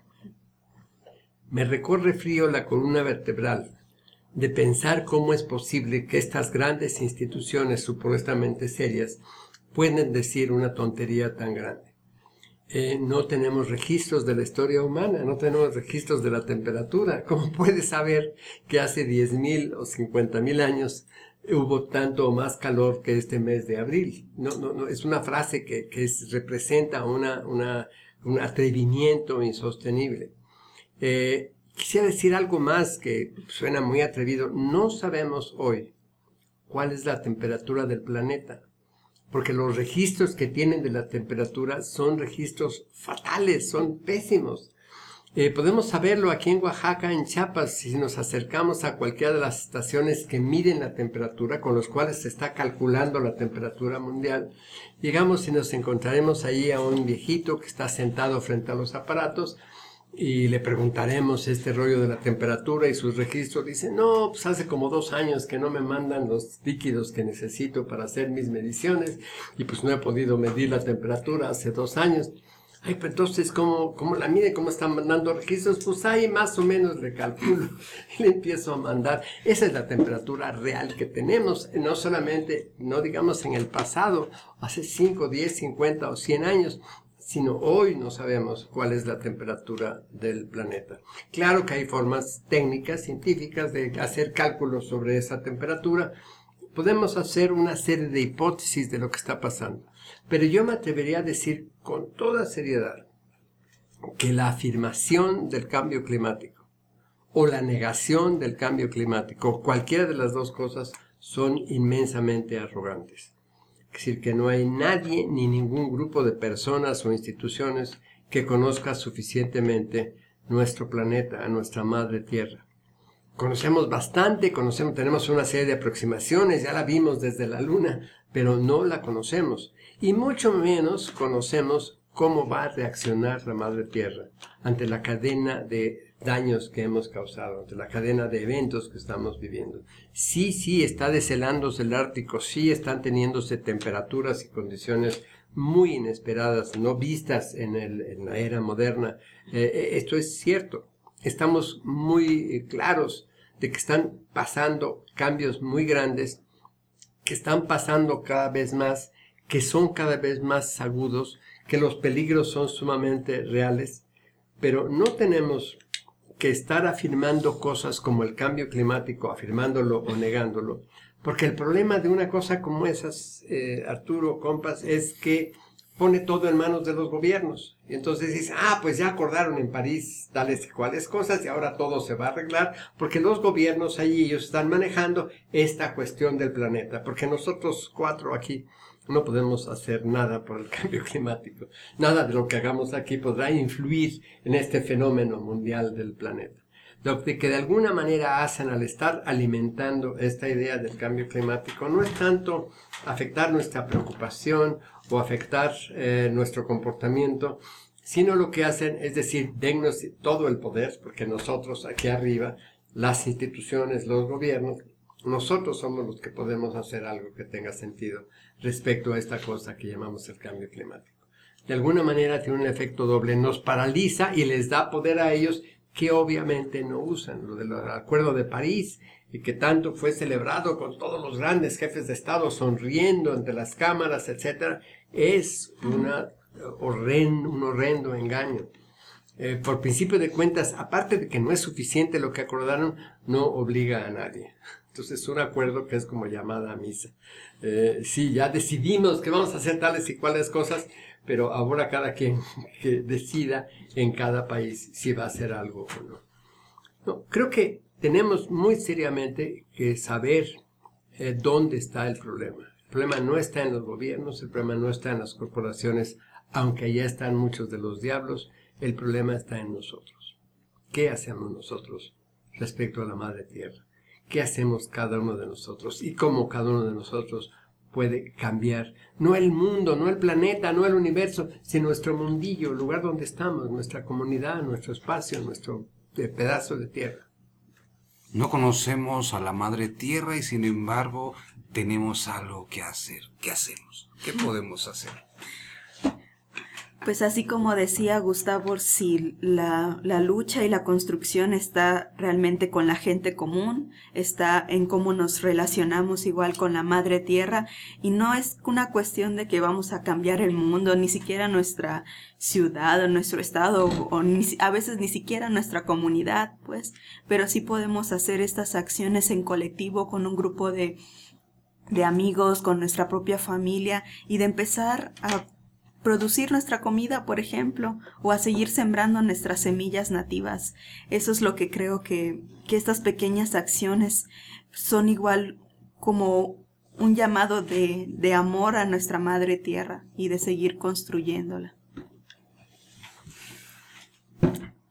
me recorre frío la columna vertebral de pensar cómo es posible que estas grandes instituciones supuestamente serias pueden decir una tontería tan grande. No tenemos registros de la historia humana, no tenemos registros de la temperatura. ¿Cómo puedes saber que hace 10,000 o 50,000 años hubo tanto o más calor que este mes de abril? No, es una frase que representa un atrevimiento insostenible. Quisiera decir algo más que suena muy atrevido. No sabemos hoy cuál es la temperatura del planeta, porque los registros que tienen de la temperatura son registros fatales, son pésimos. Podemos saberlo aquí en Oaxaca, en Chiapas, si nos acercamos a cualquiera de las estaciones que miden la temperatura, con los cuales se está calculando la temperatura mundial. Llegamos y nos encontraremos ahí a un viejito que está sentado frente a los aparatos y le preguntaremos este rollo de la temperatura y sus registros. Dice, no, pues hace como 2 años que no me mandan los líquidos que necesito para hacer mis mediciones y pues no he podido medir la temperatura hace 2 años. Ay, pues entonces, ¿cómo la mide? ¿Cómo están mandando registros? Pues ahí más o menos le calculo y le empiezo a mandar. Esa es la temperatura real que tenemos, no solamente, no digamos en el pasado, hace 5, 10, 50 o 100 años, sino hoy no sabemos cuál es la temperatura del planeta. Claro que hay formas técnicas, científicas de hacer cálculos sobre esa temperatura. Podemos hacer una serie de hipótesis de lo que está pasando. Pero yo me atrevería a decir con toda seriedad que la afirmación del cambio climático o la negación del cambio climático, cualquiera de las dos cosas, son inmensamente arrogantes. Es decir, que no hay nadie ni ningún grupo de personas o instituciones que conozca suficientemente nuestro planeta, a nuestra madre tierra. Conocemos bastante, tenemos una serie de aproximaciones, ya la vimos desde la luna, pero no la conocemos. Y mucho menos conocemos cómo va a reaccionar la madre tierra ante la cadena de daños que hemos causado, ante la cadena de eventos que estamos viviendo. Sí, está deshelándose el Ártico, sí están teniéndose temperaturas y condiciones muy inesperadas, no vistas en la era moderna. Esto es cierto. Estamos muy claros de que están pasando cambios muy grandes, que están pasando cada vez más, que son cada vez más agudos, que los peligros son sumamente reales, pero no tenemos que estar afirmando cosas como el cambio climático, afirmándolo o negándolo, porque el problema de una cosa como esas, Arturo, compas, es que pone todo en manos de los gobiernos. Y entonces dice, pues ya acordaron en París tales y cuales cosas y ahora todo se va a arreglar porque los gobiernos allí ellos están manejando esta cuestión del planeta. Porque nosotros 4 aquí no podemos hacer nada por el cambio climático. Nada de lo que hagamos aquí podrá influir en este fenómeno mundial del planeta. Lo que de alguna manera hacen al estar alimentando esta idea del cambio climático no es tanto afectar nuestra preocupación o afectar nuestro comportamiento, sino lo que hacen es decir, dennos todo el poder, porque nosotros aquí arriba, las instituciones, los gobiernos, nosotros somos los que podemos hacer algo que tenga sentido respecto a esta cosa que llamamos el cambio climático. De alguna manera tiene un efecto doble, nos paraliza y les da poder a ellos que obviamente no usan. Lo del Acuerdo de París, y que tanto fue celebrado con todos los grandes jefes de Estado sonriendo ante las cámaras, etc., es un horrendo engaño. Por principio de cuentas, aparte de que no es suficiente lo que acordaron, no obliga a nadie. Entonces es un acuerdo que es como llamada a misa. Sí, ya decidimos que vamos a hacer tales y cuales cosas, pero ahora cada quien que decida en cada país si va a hacer algo o no. No, creo que tenemos muy seriamente que saber dónde está el problema. El problema no está en los gobiernos, el problema no está en las corporaciones, aunque allá están muchos de los diablos, el problema está en nosotros. ¿Qué hacemos nosotros respecto a la Madre Tierra? ¿Qué hacemos cada uno de nosotros? Y cómo cada uno de nosotros puede cambiar, no el mundo, no el planeta, no el universo, sino nuestro mundillo, el lugar donde estamos, nuestra comunidad, nuestro espacio, nuestro pedazo de tierra. No conocemos a la Madre Tierra y sin embargo tenemos algo que hacer. ¿Qué hacemos? ¿Qué podemos hacer? Pues así como decía Gustavo, si la lucha y la construcción está realmente con la gente común, está en cómo nos relacionamos igual con la Madre Tierra, y no es una cuestión de que vamos a cambiar el mundo, ni siquiera nuestra ciudad o nuestro estado, o a veces ni siquiera nuestra comunidad, pues, pero sí podemos hacer estas acciones en colectivo con un grupo de amigos, con nuestra propia familia, y de empezar a producir nuestra comida, por ejemplo, o a seguir sembrando nuestras semillas nativas. Eso es lo que creo que estas pequeñas acciones son igual como un llamado de amor a nuestra Madre Tierra y de seguir construyéndola.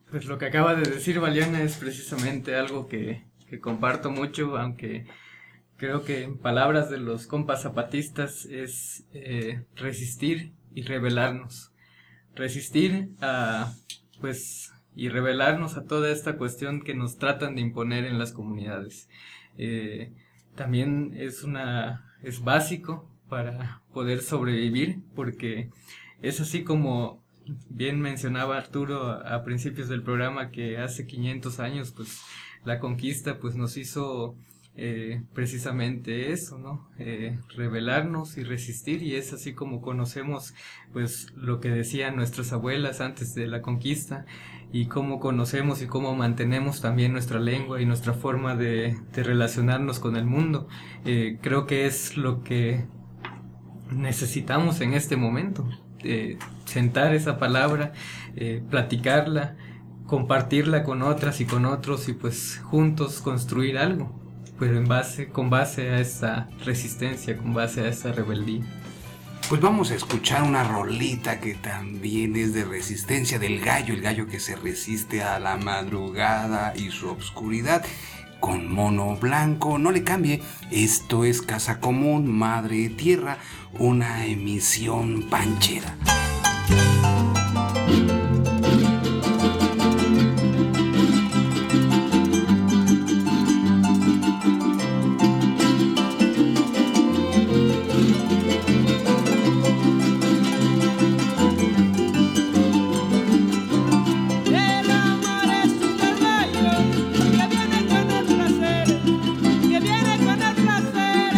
Pues lo que acaba de decir Valiana es precisamente algo que comparto mucho, aunque creo que en palabras de los compas zapatistas es resistir y rebelarnos. Resistir a, pues, y rebelarnos a toda esta cuestión que nos tratan de imponer en las comunidades. También es básico para poder sobrevivir, porque es así como bien mencionaba Arturo a principios del programa, que hace 500 años pues la conquista pues nos hizo precisamente eso, ¿no? Rebelarnos y resistir, y es así como conocemos pues lo que decían nuestras abuelas antes de la conquista, y cómo conocemos y cómo mantenemos también nuestra lengua y nuestra forma de relacionarnos con el mundo. Creo que es lo que necesitamos en este momento, sentar esa palabra, platicarla, compartirla con otras y con otros, y pues juntos construir algo, pero con base a esa resistencia, con base a esa rebeldía. Pues vamos a escuchar una rolita que también es de resistencia, del gallo, el gallo que se resiste a la madrugada y su obscuridad. Con Mono Blanco, no le cambie. Esto es Casa Común, Madre Tierra, una emisión panchera.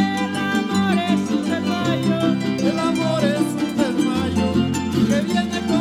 El amor es un desmayo que viene con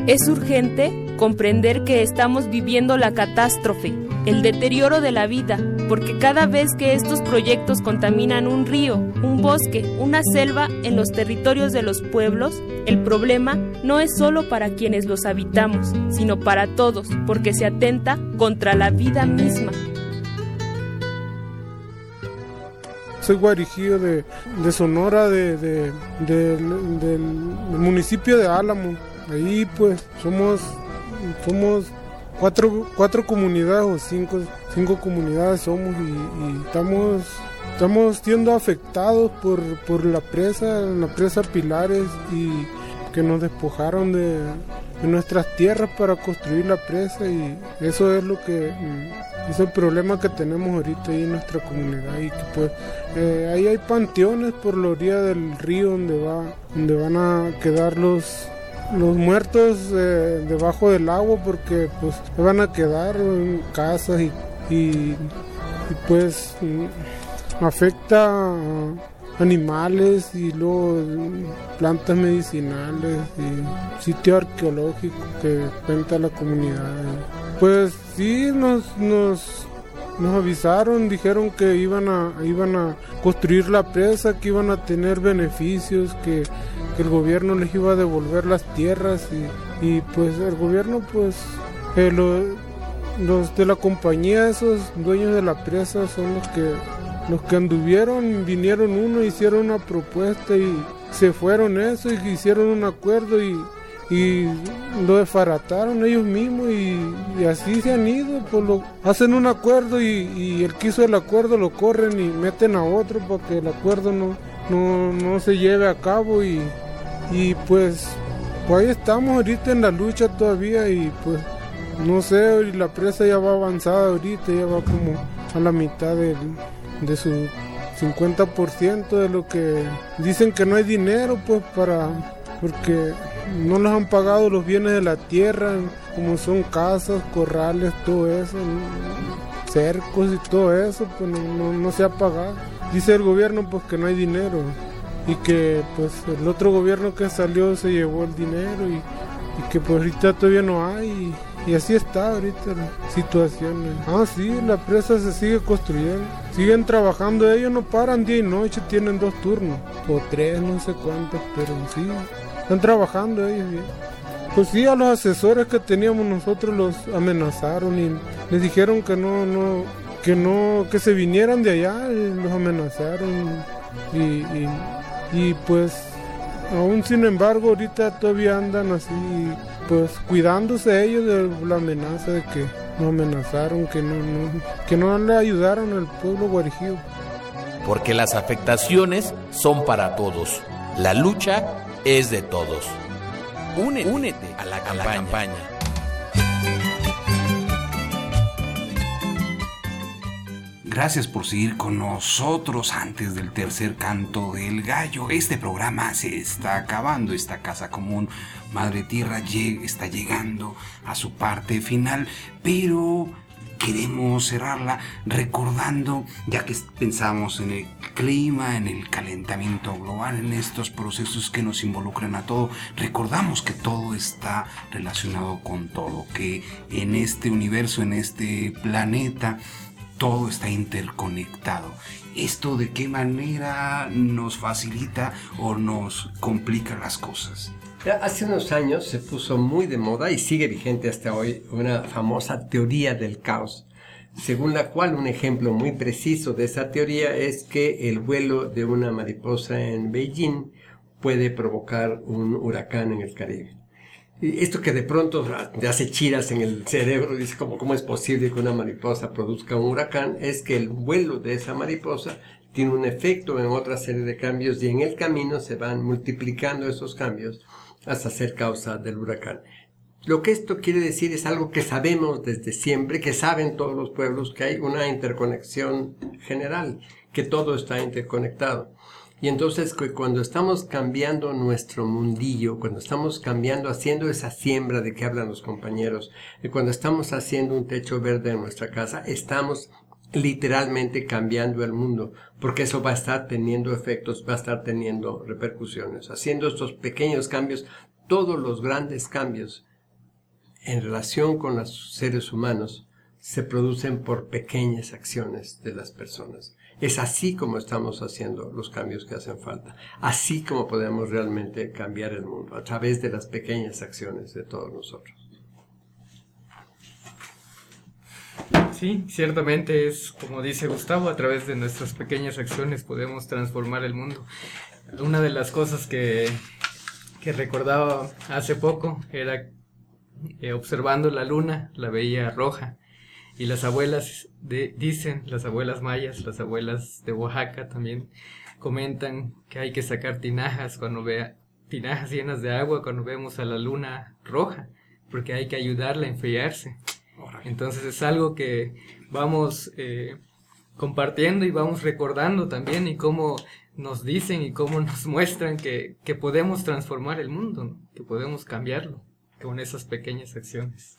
Es urgente comprender que estamos viviendo la catástrofe, el deterioro de la vida, porque cada vez que estos proyectos contaminan un río, un bosque, una selva en los territorios de los pueblos, el problema no es solo para quienes los habitamos, sino para todos, porque se atenta contra la vida misma. Soy guarijío de Sonora, del municipio de Álamo. Ahí pues somos cuatro comunidades o cinco comunidades somos y estamos siendo afectados por la presa Pilares, y que nos despojaron de nuestras tierras para construir la presa, y eso es es el problema que tenemos ahorita ahí en nuestra comunidad. Y que pues ahí hay panteones por la orilla del río donde van a quedar los muertos debajo del agua, porque pues van a quedar en casas y pues afecta a animales y luego plantas medicinales y sitio arqueológico que cuenta la comunidad. Pues sí, nos avisaron, dijeron que iban a construir la presa, que iban a tener beneficios, que el gobierno les iba a devolver las tierras, y pues el gobierno, pues los de la compañía, esos dueños de la presa, son los que anduvieron, vinieron hicieron una propuesta y se fueron eso, y hicieron un acuerdo y lo desbarataron ellos mismos, y así se han ido, pues hacen un acuerdo y el que hizo el acuerdo lo corren y meten a otro para que el acuerdo no se lleve a cabo, y pues ahí estamos ahorita en la lucha todavía, y pues no sé, la presa ya va avanzada ahorita, ya va como a la mitad de su 50% de lo que dicen que no hay dinero, pues porque no les han pagado los bienes de la tierra, como son casas, corrales, todo eso, cercos y todo eso, pues no se ha pagado. Dice el gobierno pues que no hay dinero, y que pues el otro gobierno que salió se llevó el dinero, y que pues ahorita todavía no hay, y así está ahorita la situación. Sí, la presa se sigue construyendo, siguen trabajando, ellos no paran día y noche, tienen 2 turnos, o 3, no sé cuántos, pero sí, están trabajando ellos bien. Pues sí, a los asesores que teníamos nosotros los amenazaron y les dijeron que se vinieran de allá, y los amenazaron, y pues aún sin embargo ahorita todavía andan así, pues cuidándose ellos de la amenaza de que nos amenazaron, que no le ayudaron al pueblo guarijío. Porque las afectaciones son para todos. La lucha es de todos. Únete a la campaña. Gracias por seguir con nosotros antes del tercer canto del gallo. Este programa se está acabando. Esta casa común Madre Tierra está llegando a su parte final, pero queremos cerrarla recordando, ya que pensamos en el clima, en el calentamiento global, en estos procesos que nos involucran a todo, recordamos que todo está relacionado con todo, que en este universo, en este planeta, todo está interconectado. ¿Esto de qué manera nos facilita o nos complica las cosas? Hace unos años se puso muy de moda y sigue vigente hasta hoy una famosa teoría del caos, según la cual un ejemplo muy preciso de esa teoría es que el vuelo de una mariposa en Beijing puede provocar un huracán en el Caribe. Y esto que de pronto te hace chiras en el cerebro, dice ¿cómo es posible que una mariposa produzca un huracán? Es que el vuelo de esa mariposa tiene un efecto en otra serie de cambios, y en el camino se van multiplicando esos cambios hasta ser causa del huracán. Lo que esto quiere decir es algo que sabemos desde siempre, que saben todos los pueblos, que hay una interconexión general, que todo está interconectado. Y entonces cuando estamos cambiando nuestro mundillo, cuando estamos cambiando, haciendo esa siembra de que hablan los compañeros, y cuando estamos haciendo un techo verde en nuestra casa, estamos literalmente cambiando el mundo, porque eso va a estar teniendo efectos, va a estar teniendo repercusiones. Haciendo estos pequeños cambios, todos los grandes cambios en relación con los seres humanos se producen por pequeñas acciones de las personas. Es así como estamos haciendo los cambios que hacen falta. Así como podemos realmente cambiar el mundo, a través de las pequeñas acciones de todos nosotros. Sí, ciertamente es como dice Gustavo, a través de nuestras pequeñas acciones podemos transformar el mundo. Una de las cosas que recordaba hace poco era observando la luna, la veía roja. Y las abuelas dicen, las abuelas mayas, las abuelas de Oaxaca también comentan que hay que sacar tinajas tinajas llenas de agua cuando vemos a la luna roja, porque hay que ayudarla a enfriarse. Entonces es algo que vamos compartiendo y vamos recordando también, y cómo nos dicen y cómo nos muestran que podemos transformar el mundo, ¿no? Que podemos cambiarlo con esas pequeñas acciones.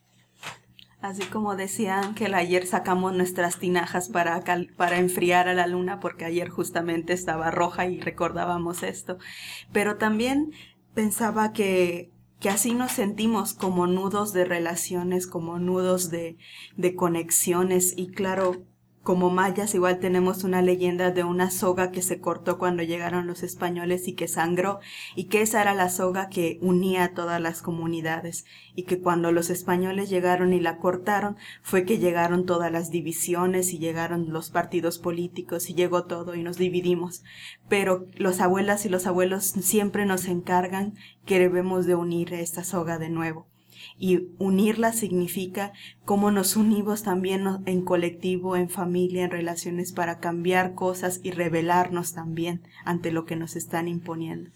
Así como decía Ángel, ayer sacamos nuestras tinajas para enfriar a la luna, porque ayer justamente estaba roja y recordábamos esto. Pero también pensaba que así nos sentimos como nudos de relaciones, como nudos de conexiones. Y claro, como mayas igual tenemos una leyenda de una soga que se cortó cuando llegaron los españoles y que sangró, y que esa era la soga que unía a todas las comunidades, y que cuando los españoles llegaron y la cortaron fue que llegaron todas las divisiones y llegaron los partidos políticos y llegó todo y nos dividimos. Pero las abuelas y los abuelos siempre nos encargan que debemos de unir esta soga de nuevo. Y unirla significa cómo nos unimos también en colectivo, en familia, en relaciones, para cambiar cosas y rebelarnos también ante lo que nos están imponiendo.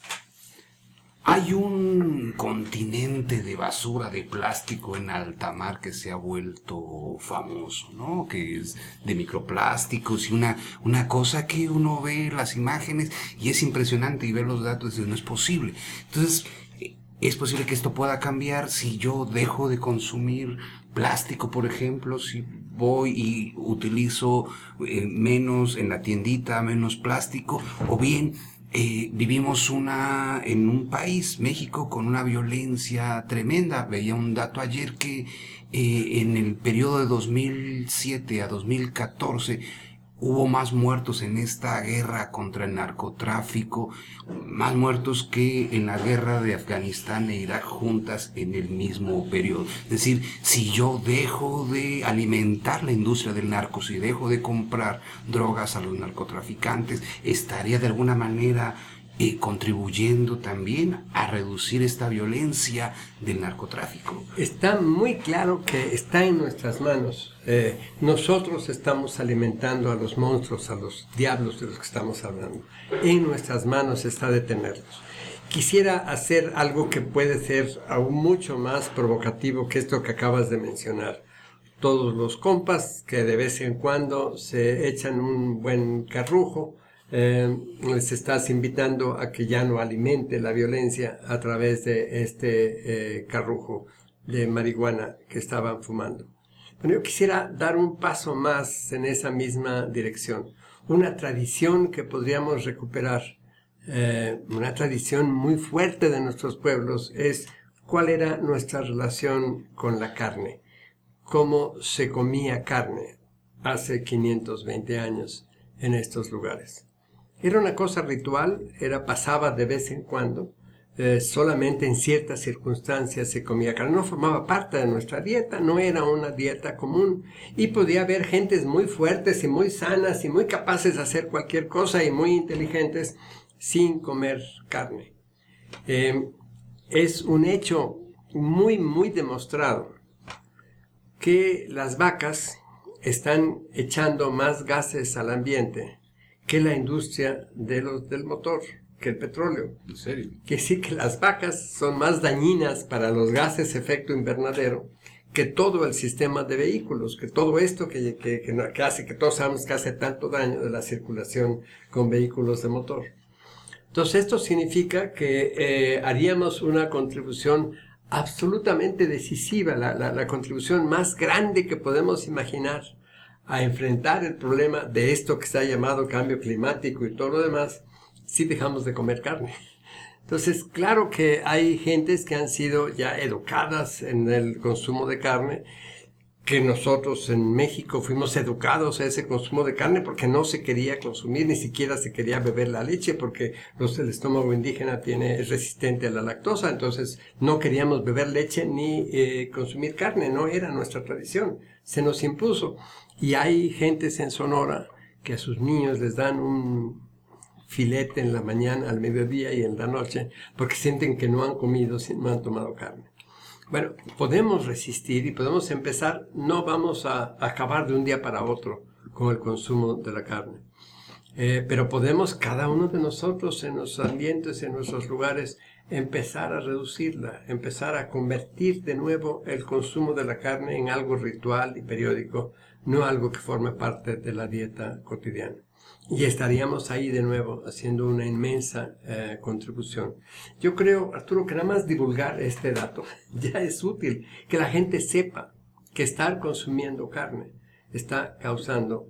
Hay un continente de basura de plástico en alta mar que se ha vuelto famoso, ¿no? Que es de microplásticos y una cosa que uno ve las imágenes y es impresionante, y ver los datos y no es posible. Entonces, es posible que esto pueda cambiar si yo dejo de consumir plástico, por ejemplo, si voy y utilizo menos en la tiendita, menos plástico, o bien vivimos en un país, México, con una violencia tremenda. Veía un dato ayer que en el periodo de 2007 a 2014 hubo más muertos en esta guerra contra el narcotráfico, más muertos que en la guerra de Afganistán e Irak juntas en el mismo periodo. Es decir, si yo dejo de alimentar la industria del narco, si dejo de comprar drogas a los narcotraficantes, estaría de alguna manera contribuyendo también a reducir esta violencia del narcotráfico. Está muy claro que está en nuestras manos. Nosotros estamos alimentando a los monstruos, a los diablos de los que estamos hablando. En nuestras manos está detenerlos. Quisiera hacer algo que puede ser aún mucho más provocativo que esto que acabas de mencionar. Todos los compas que de vez en cuando se echan un buen carrujo, les estás invitando a que ya no alimente la violencia a través de este carrujo de marihuana que estaban fumando. Bueno, yo quisiera dar un paso más en esa misma dirección. Una tradición que podríamos recuperar, una tradición muy fuerte de nuestros pueblos, es cuál era nuestra relación con la carne, cómo se comía carne hace 520 años en estos lugares. Era una cosa ritual, pasaba de vez en cuando, solamente en ciertas circunstancias se comía carne, no formaba parte de nuestra dieta, no era una dieta común, y podía haber gentes muy fuertes y muy sanas y muy capaces de hacer cualquier cosa y muy inteligentes sin comer carne. Es un hecho muy, muy demostrado que las vacas están echando más gases al ambiente que la industria del motor, que el petróleo. ¿En serio? Que sí, que las vacas son más dañinas para los gases efecto invernadero que todo el sistema de vehículos, que todo esto que hace, que todos sabemos que hace tanto daño de la circulación con vehículos de motor. Entonces esto significa que haríamos una contribución absolutamente decisiva, la contribución más grande que podemos imaginar a enfrentar el problema de esto que se ha llamado cambio climático y todo lo demás, si dejamos de comer carne. Entonces, claro que hay gentes que han sido ya educadas en el consumo de carne, que nosotros en México fuimos educados a ese consumo de carne porque no se quería consumir, ni siquiera se quería beber la leche porque el estómago indígena es resistente a la lactosa, entonces no queríamos beber leche ni consumir carne, no era nuestra tradición, se nos impuso. Y hay gentes en Sonora que a sus niños les dan un filete en la mañana, al mediodía y en la noche porque sienten que no han comido, no han tomado carne. Bueno, podemos resistir y podemos empezar, no vamos a acabar de un día para otro con el consumo de la carne. Pero podemos, cada uno de nosotros, en nuestros ambientes, en nuestros lugares, empezar a reducirla, empezar a convertir de nuevo el consumo de la carne en algo ritual y periódico, no algo que forme parte de la dieta cotidiana. Y estaríamos ahí de nuevo haciendo una inmensa contribución. Yo creo, Arturo, que nada más divulgar este dato ya es útil, que la gente sepa que estar consumiendo carne está causando,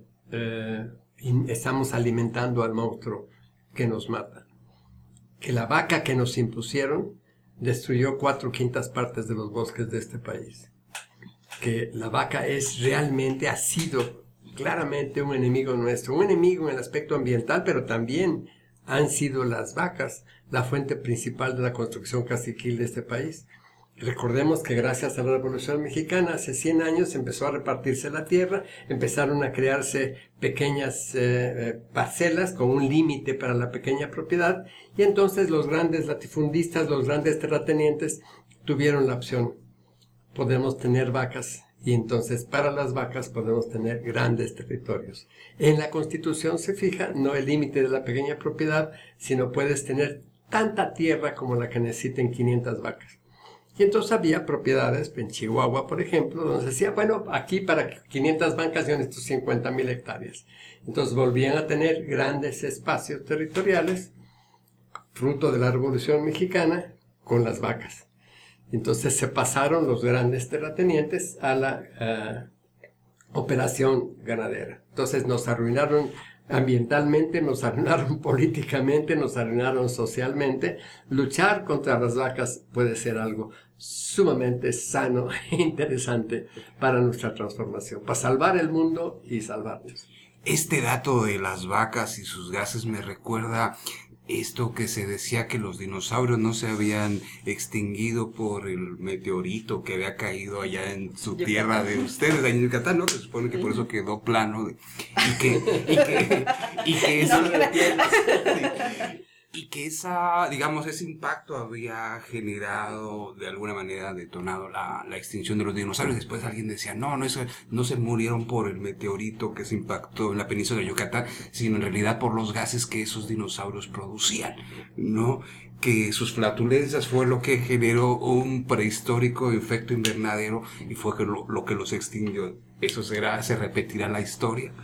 estamos alimentando al monstruo que nos mata. Que la vaca que nos impusieron destruyó 4/5 partes de los bosques de este país. Que la vaca ha sido claramente un enemigo nuestro, un enemigo en el aspecto ambiental, pero también han sido las vacas la fuente principal de la construcción caciquil de este país. Recordemos que gracias a la Revolución Mexicana, hace 100 años empezó a repartirse la tierra, empezaron a crearse pequeñas parcelas con un límite para la pequeña propiedad, y entonces los grandes latifundistas, los grandes terratenientes tuvieron la opción. Podemos tener vacas, y entonces para las vacas podemos tener grandes territorios. En la Constitución se fija no el límite de la pequeña propiedad, sino puedes tener tanta tierra como la que necesiten 500 vacas. Y entonces había propiedades, en Chihuahua por ejemplo, donde se decía, bueno, aquí para 500 vacas yo necesito 50,000 hectáreas. Entonces volvían a tener grandes espacios territoriales, fruto de la Revolución Mexicana, con las vacas. Entonces se pasaron los grandes terratenientes a la operación ganadera. Entonces nos arruinaron ambientalmente, nos arruinaron políticamente, nos arruinaron socialmente. Luchar contra las vacas puede ser algo sumamente sano e interesante para nuestra transformación, para salvar el mundo y salvarnos. Este dato de las vacas y sus gases me recuerda esto que se decía que los dinosaurios no se habían extinguido por el meteorito que había caído allá en su tierra de ustedes, allá en Yucatán, ¿no? Se supone que por eso quedó plano y que esa, digamos, ese impacto había generado, de alguna manera, detonado la extinción de los dinosaurios. Después alguien decía, no se murieron por el meteorito que se impactó en la península de Yucatán, sino en realidad por los gases que esos dinosaurios producían, ¿no? Que sus flatulencias fue lo que generó un prehistórico efecto invernadero y fue lo que los extinguió. ¿Eso se repetirá la historia?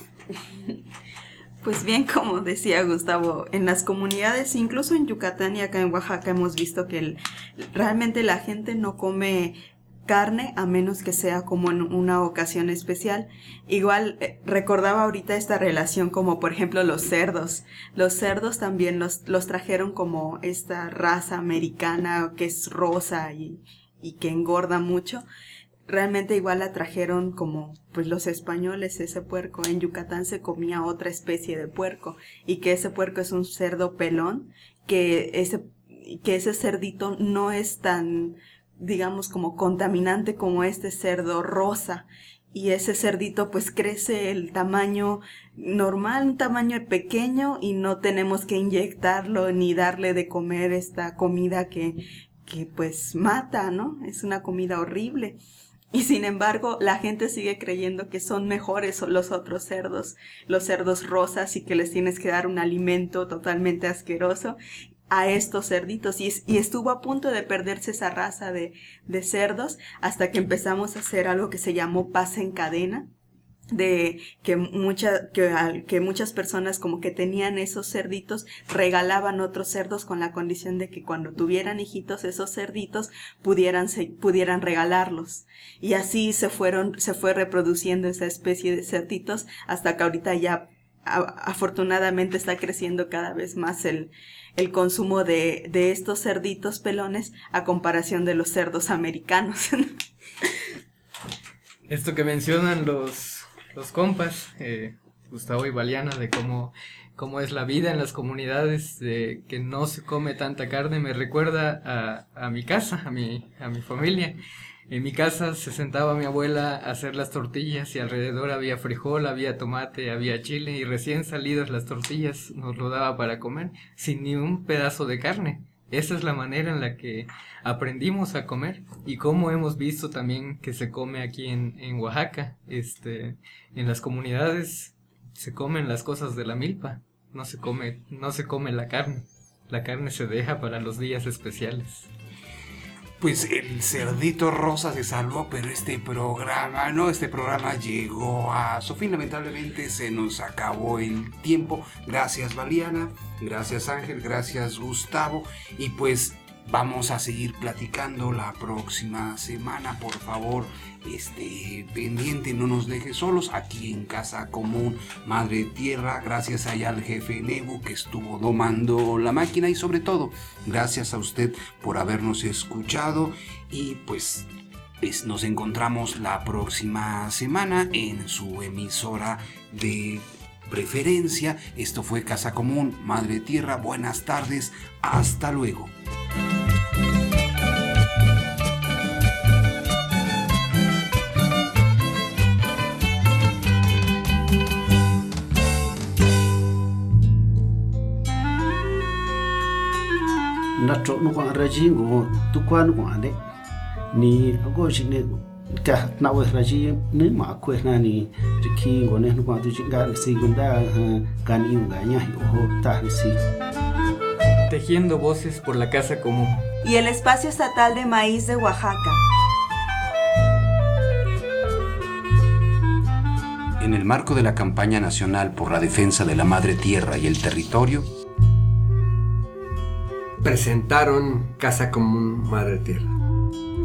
Pues bien, como decía Gustavo, en las comunidades, incluso en Yucatán y acá en Oaxaca, hemos visto que realmente la gente no come carne a menos que sea como en una ocasión especial. Igual recordaba ahorita esta relación como por ejemplo los cerdos. Los cerdos también los trajeron como esta raza americana que es rosa y que engorda mucho. Realmente igual la trajeron como pues los españoles, ese puerco. En Yucatán se comía otra especie de puerco y que ese puerco es un cerdo pelón, que ese cerdito no es tan, digamos, como contaminante como este cerdo rosa. Y ese cerdito pues crece el tamaño normal, un tamaño pequeño, y no tenemos que inyectarlo ni darle de comer esta comida que pues mata, ¿no? Es una comida horrible. Y sin embargo, la gente sigue creyendo que son mejores los otros cerdos, los cerdos rosas, y que les tienes que dar un alimento totalmente asqueroso a estos cerditos. Y estuvo a punto de perderse esa raza de cerdos hasta que empezamos a hacer algo que se llamó paz en cadena, de que muchas personas como que tenían esos cerditos, regalaban otros cerdos con la condición de que cuando tuvieran hijitos esos cerditos pudieran regalarlos, y así se fue reproduciendo esa especie de cerditos hasta que ahorita ya afortunadamente está creciendo cada vez más el consumo de estos cerditos pelones a comparación de los cerdos americanos. Esto que mencionan los compas, Gustavo y Valiana, de cómo es la vida en las comunidades, de que no se come tanta carne, me recuerda a mi casa, a mi familia. En mi casa se sentaba mi abuela a hacer las tortillas y alrededor había frijol, había tomate, había chile y recién salidas las tortillas nos lo daba para comer sin ni un pedazo de carne. Esa es la manera en la que aprendimos a comer y cómo hemos visto también que se come aquí en Oaxaca. En las comunidades se comen las cosas de la milpa, no se come la carne. La carne se deja para los días especiales. Pues el cerdito rosa se salvó, pero este programa llegó a su fin. Lamentablemente se nos acabó el tiempo. Gracias Valiana, gracias Ángel, gracias Gustavo. Y pues vamos a seguir platicando la próxima semana. Por favor, pendiente, no nos deje solos aquí en Casa Común Madre Tierra. Gracias allá al jefe Nebu que estuvo domando la máquina y sobre todo gracias a usted por habernos escuchado y pues nos encontramos la próxima semana en su emisora de preferencia. Esto fue Casa Común Madre Tierra. Buenas tardes, hasta luego. Nacho no kwa rajingo tu kwa no kwa de ni go jine ka na we raji ne ma kwe na ni riki go ne no kwa tu jinga le segunda kan yunga nya ho ta si Tejiendo voces por la Casa Común y el Espacio Estatal de Maíz de Oaxaca. En el marco de la campaña nacional por la defensa de la madre tierra y el territorio, presentaron Casa Común Madre Tierra.